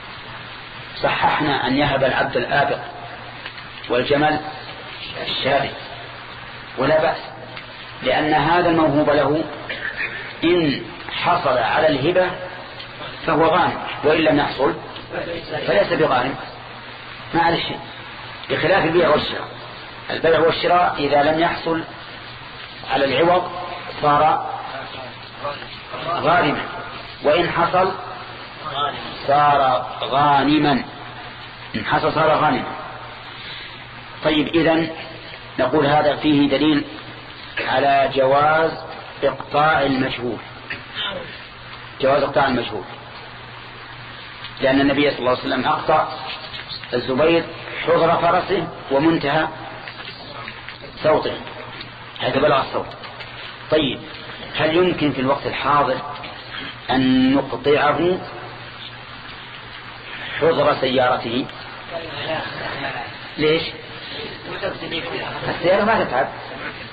[SPEAKER 1] صححنا أن يهب العبد الآبق والجمل الشارد، ولا بأس، لأن هذا الموهوب له إن حصل على الهبة فهو غانم، وإن لم يحصل فليس بغانم، ما على شيء، بخلاف البيع والشراء. البيع والشراء إذا لم يحصل على العوض صار غانما، وإن حصل صار غانما، إن حصل صار غانما. طيب، إذن نقول هذا فيه دليل على جواز إقطاع المجهول، جواز إقطاع المجهول، لأن النبي صلى الله عليه وسلم أقطع الزبير حضر فرسه ومنتهى صوته حيث بلغ الصوت. طيب، هل يمكن في الوقت الحاضر أن نقطعه حضر سيارته؟ ليش؟ السيارة ما تتعب،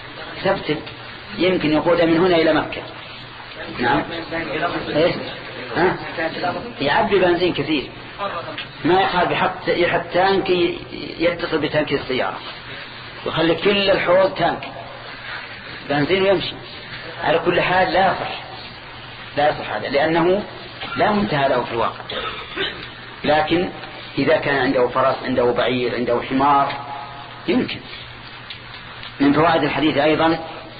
[SPEAKER 1] تبتد، يمكن يقود من هنا إلى مكة. نعم. إيش؟ يعبي بنزين كثير ما يخال بحط يحط تانك يتصل بتانك السيارة ويخلي كل الحوض تانك بنزين ويمشي. على كل حال لا يصح لا يصح هذا لأنه لا منتهى له في الواقع. لكن إذا كان عنده فرس عنده بعير عنده حمار يمكن. من فوائد الحديث أيضا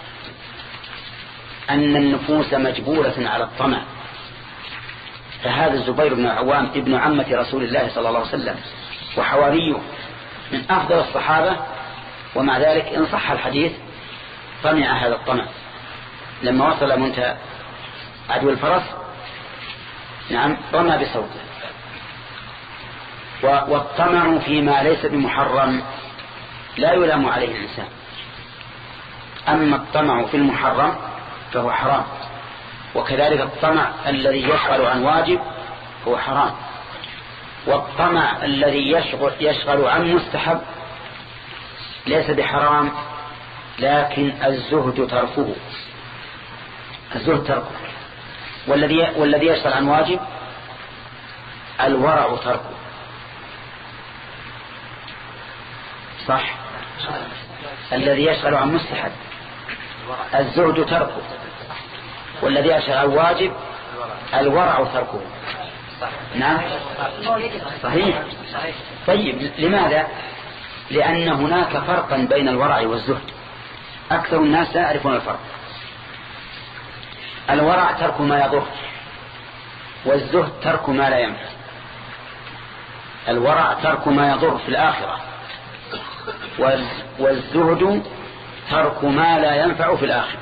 [SPEAKER 1] أن النفوس مجبولة على الطمع. فهذا الزبير بن العوام ابن عمة رسول الله صلى الله عليه وسلم وحواريه من أفضل الصحابة، ومع ذلك إن صح الحديث طمع هذا الطمع لما وصل منتهى عدو الفرس نعم رمى بصوته. والطمع فيما ليس بمحرم لا يلام عليه الإنسان، أما الطمع في المحرم فهو حرام، وكذلك الطمع الذي يشغل عن واجب هو حرام، والطمع الذي يشغل, يشغل عن مستحب ليس بحرام لكن الزهد تركه الزهد تركه والذي والذي يشغل عن واجب الورع تركه. صح؟ الذي يشغل عن مستحب الزهد تركه، والذي يشغل عن واجب الورع تركه. نعم صحيح. طيب لماذا؟ لأن هناك فرقا بين الورع والزهد، أكثر الناس لا يعرفون الفرق. الورع ترك ما يضر، والزهد ترك ما لا ينفع. الورع ترك ما يضر في الآخرة، والزهد ترك ما لا ينفع في الآخرة.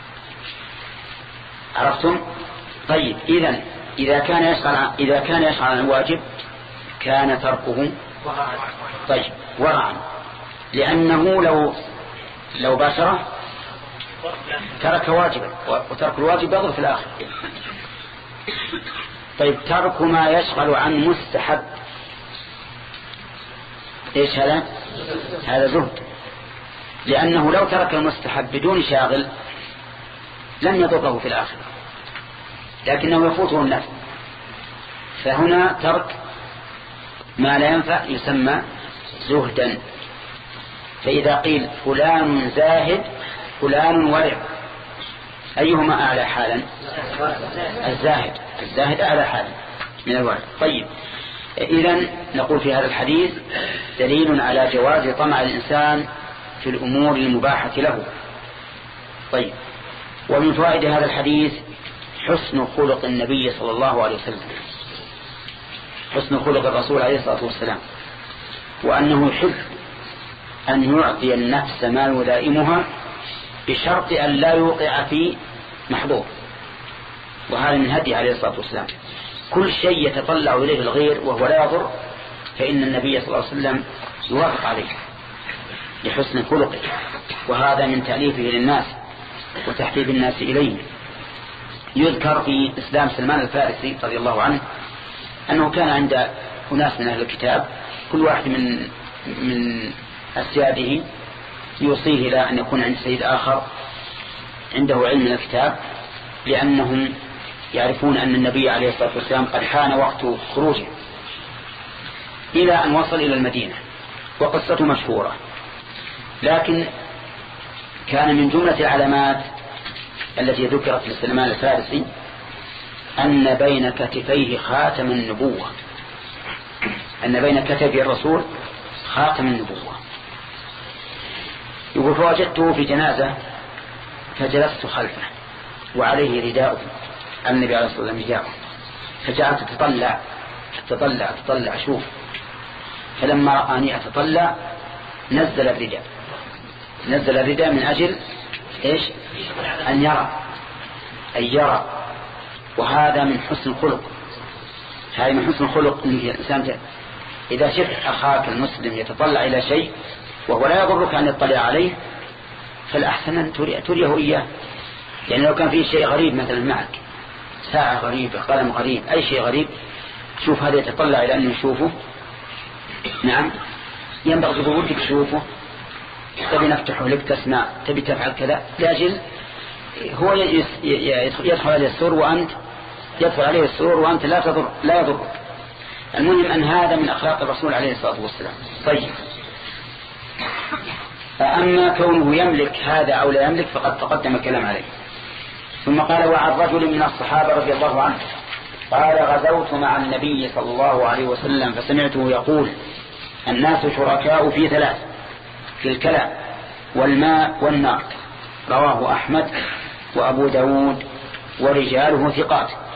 [SPEAKER 1] عرفتم؟ طيب إذن إذا كان يشغل إذا كان يشغل عن الواجب كان تركه طيب ورعا، لأنه لو لو باشره ترك واجبا، وترك الواجب يضر في الآخر. طيب ترك ما يشغل عن مستحب ايش هذا؟ هذا زهد، لأنه لو ترك المستحب بدون شاغل لم يضره في الآخر لكنه يفوته النفع. فهنا ترك ما لا ينفع يسمى زهدا. فإذا قيل فلان زاهد فلان ورع أيهما أعلى حالا؟ الزاهد. الزاهد أعلى حالا من الورع. طيب إذن نقول في هذا الحديث دليل على جواز طمع الإنسان في الأمور المباحة له. طيب ومن فوائد هذا الحديث حسن خلق النبي صلى الله عليه وسلم، حسن خلق الرسول عليه الصلاة والسلام، وأنه يحب أن يعطي النفس ما يلائمها بشرط أن لا يوقع في محظور. وهذا من هدي عليه الصلاة والسلام، كل شيء يتطلع إليه الغير وهو لا يضر فإن النبي صلى الله عليه وسلم يوافق عليه لحسن خلقه. وهذا من تأليفه للناس وتحبيب الناس إليه. يذكر في إسلام سلمان الفارسي رضي الله عنه أنه كان عند أناس من أهل الكتاب كل واحد من من أسياده يوصيه إلى أن يكون عند سيد آخر عنده علم من الكتاب، لأنهم يعرفون أن النبي عليه الصلاة والسلام قد حان وقت خروجه، إلى أن وصل إلى المدينة. وقصته مشهورة، لكن كان من جملة العلامات التي ذكرت لسلمان الفارسي أن بين كتفيه خاتم النبوة، أن بين كتفي الرسول خاتم النبوة. يقول فوجدته في جنازة فجلست خلفه وعليه رداءه، النبي عليه الصلاة والسلام رداءه، فجعلت أتطلع أتطلع أتطلع أشوف، فلما رآني أتطلع نزل الرداء نزل الرداء من أجل إيش؟ أن يرى أن يرى. وهذا من حسن الخلق، هذا من حسن الخلق أن الإنسان إذا شفت أخاك المسلم يتطلع إلى شيء وهو لا يضرك أن يطلع عليه فالأحسن أن تريه إياه. يعني لو كان فيه شيء غريب مثلا معك، ساعة غريبة، قلم غريب، أي شيء غريب، شوف هذا يتطلع إلى أنه يشوفه، نعم ينبغي تقول ودك تشوفه، تبي نفتحه لك تسمع، تبي تفعل كذا، لأجل هو يدخل على السر وأنت يدخل عليه السرور وأنت لا تضر لا يضر. المهم أن هذا من أخلاق الرسول عليه الصلاة والسلام. طيب، أما كونه يملك هذا أو لا يملك فقد تقدم الكلام عليه. ثم قال: وعن رجل من الصحابة رضي الله عنه قال: غزوت مع النبي صلى الله عليه وسلم فسمعته يقول: الناس شركاء في ثلاث، في الكلام والماء والنار. رواه أحمد وأبو داود ورجاله ثقات.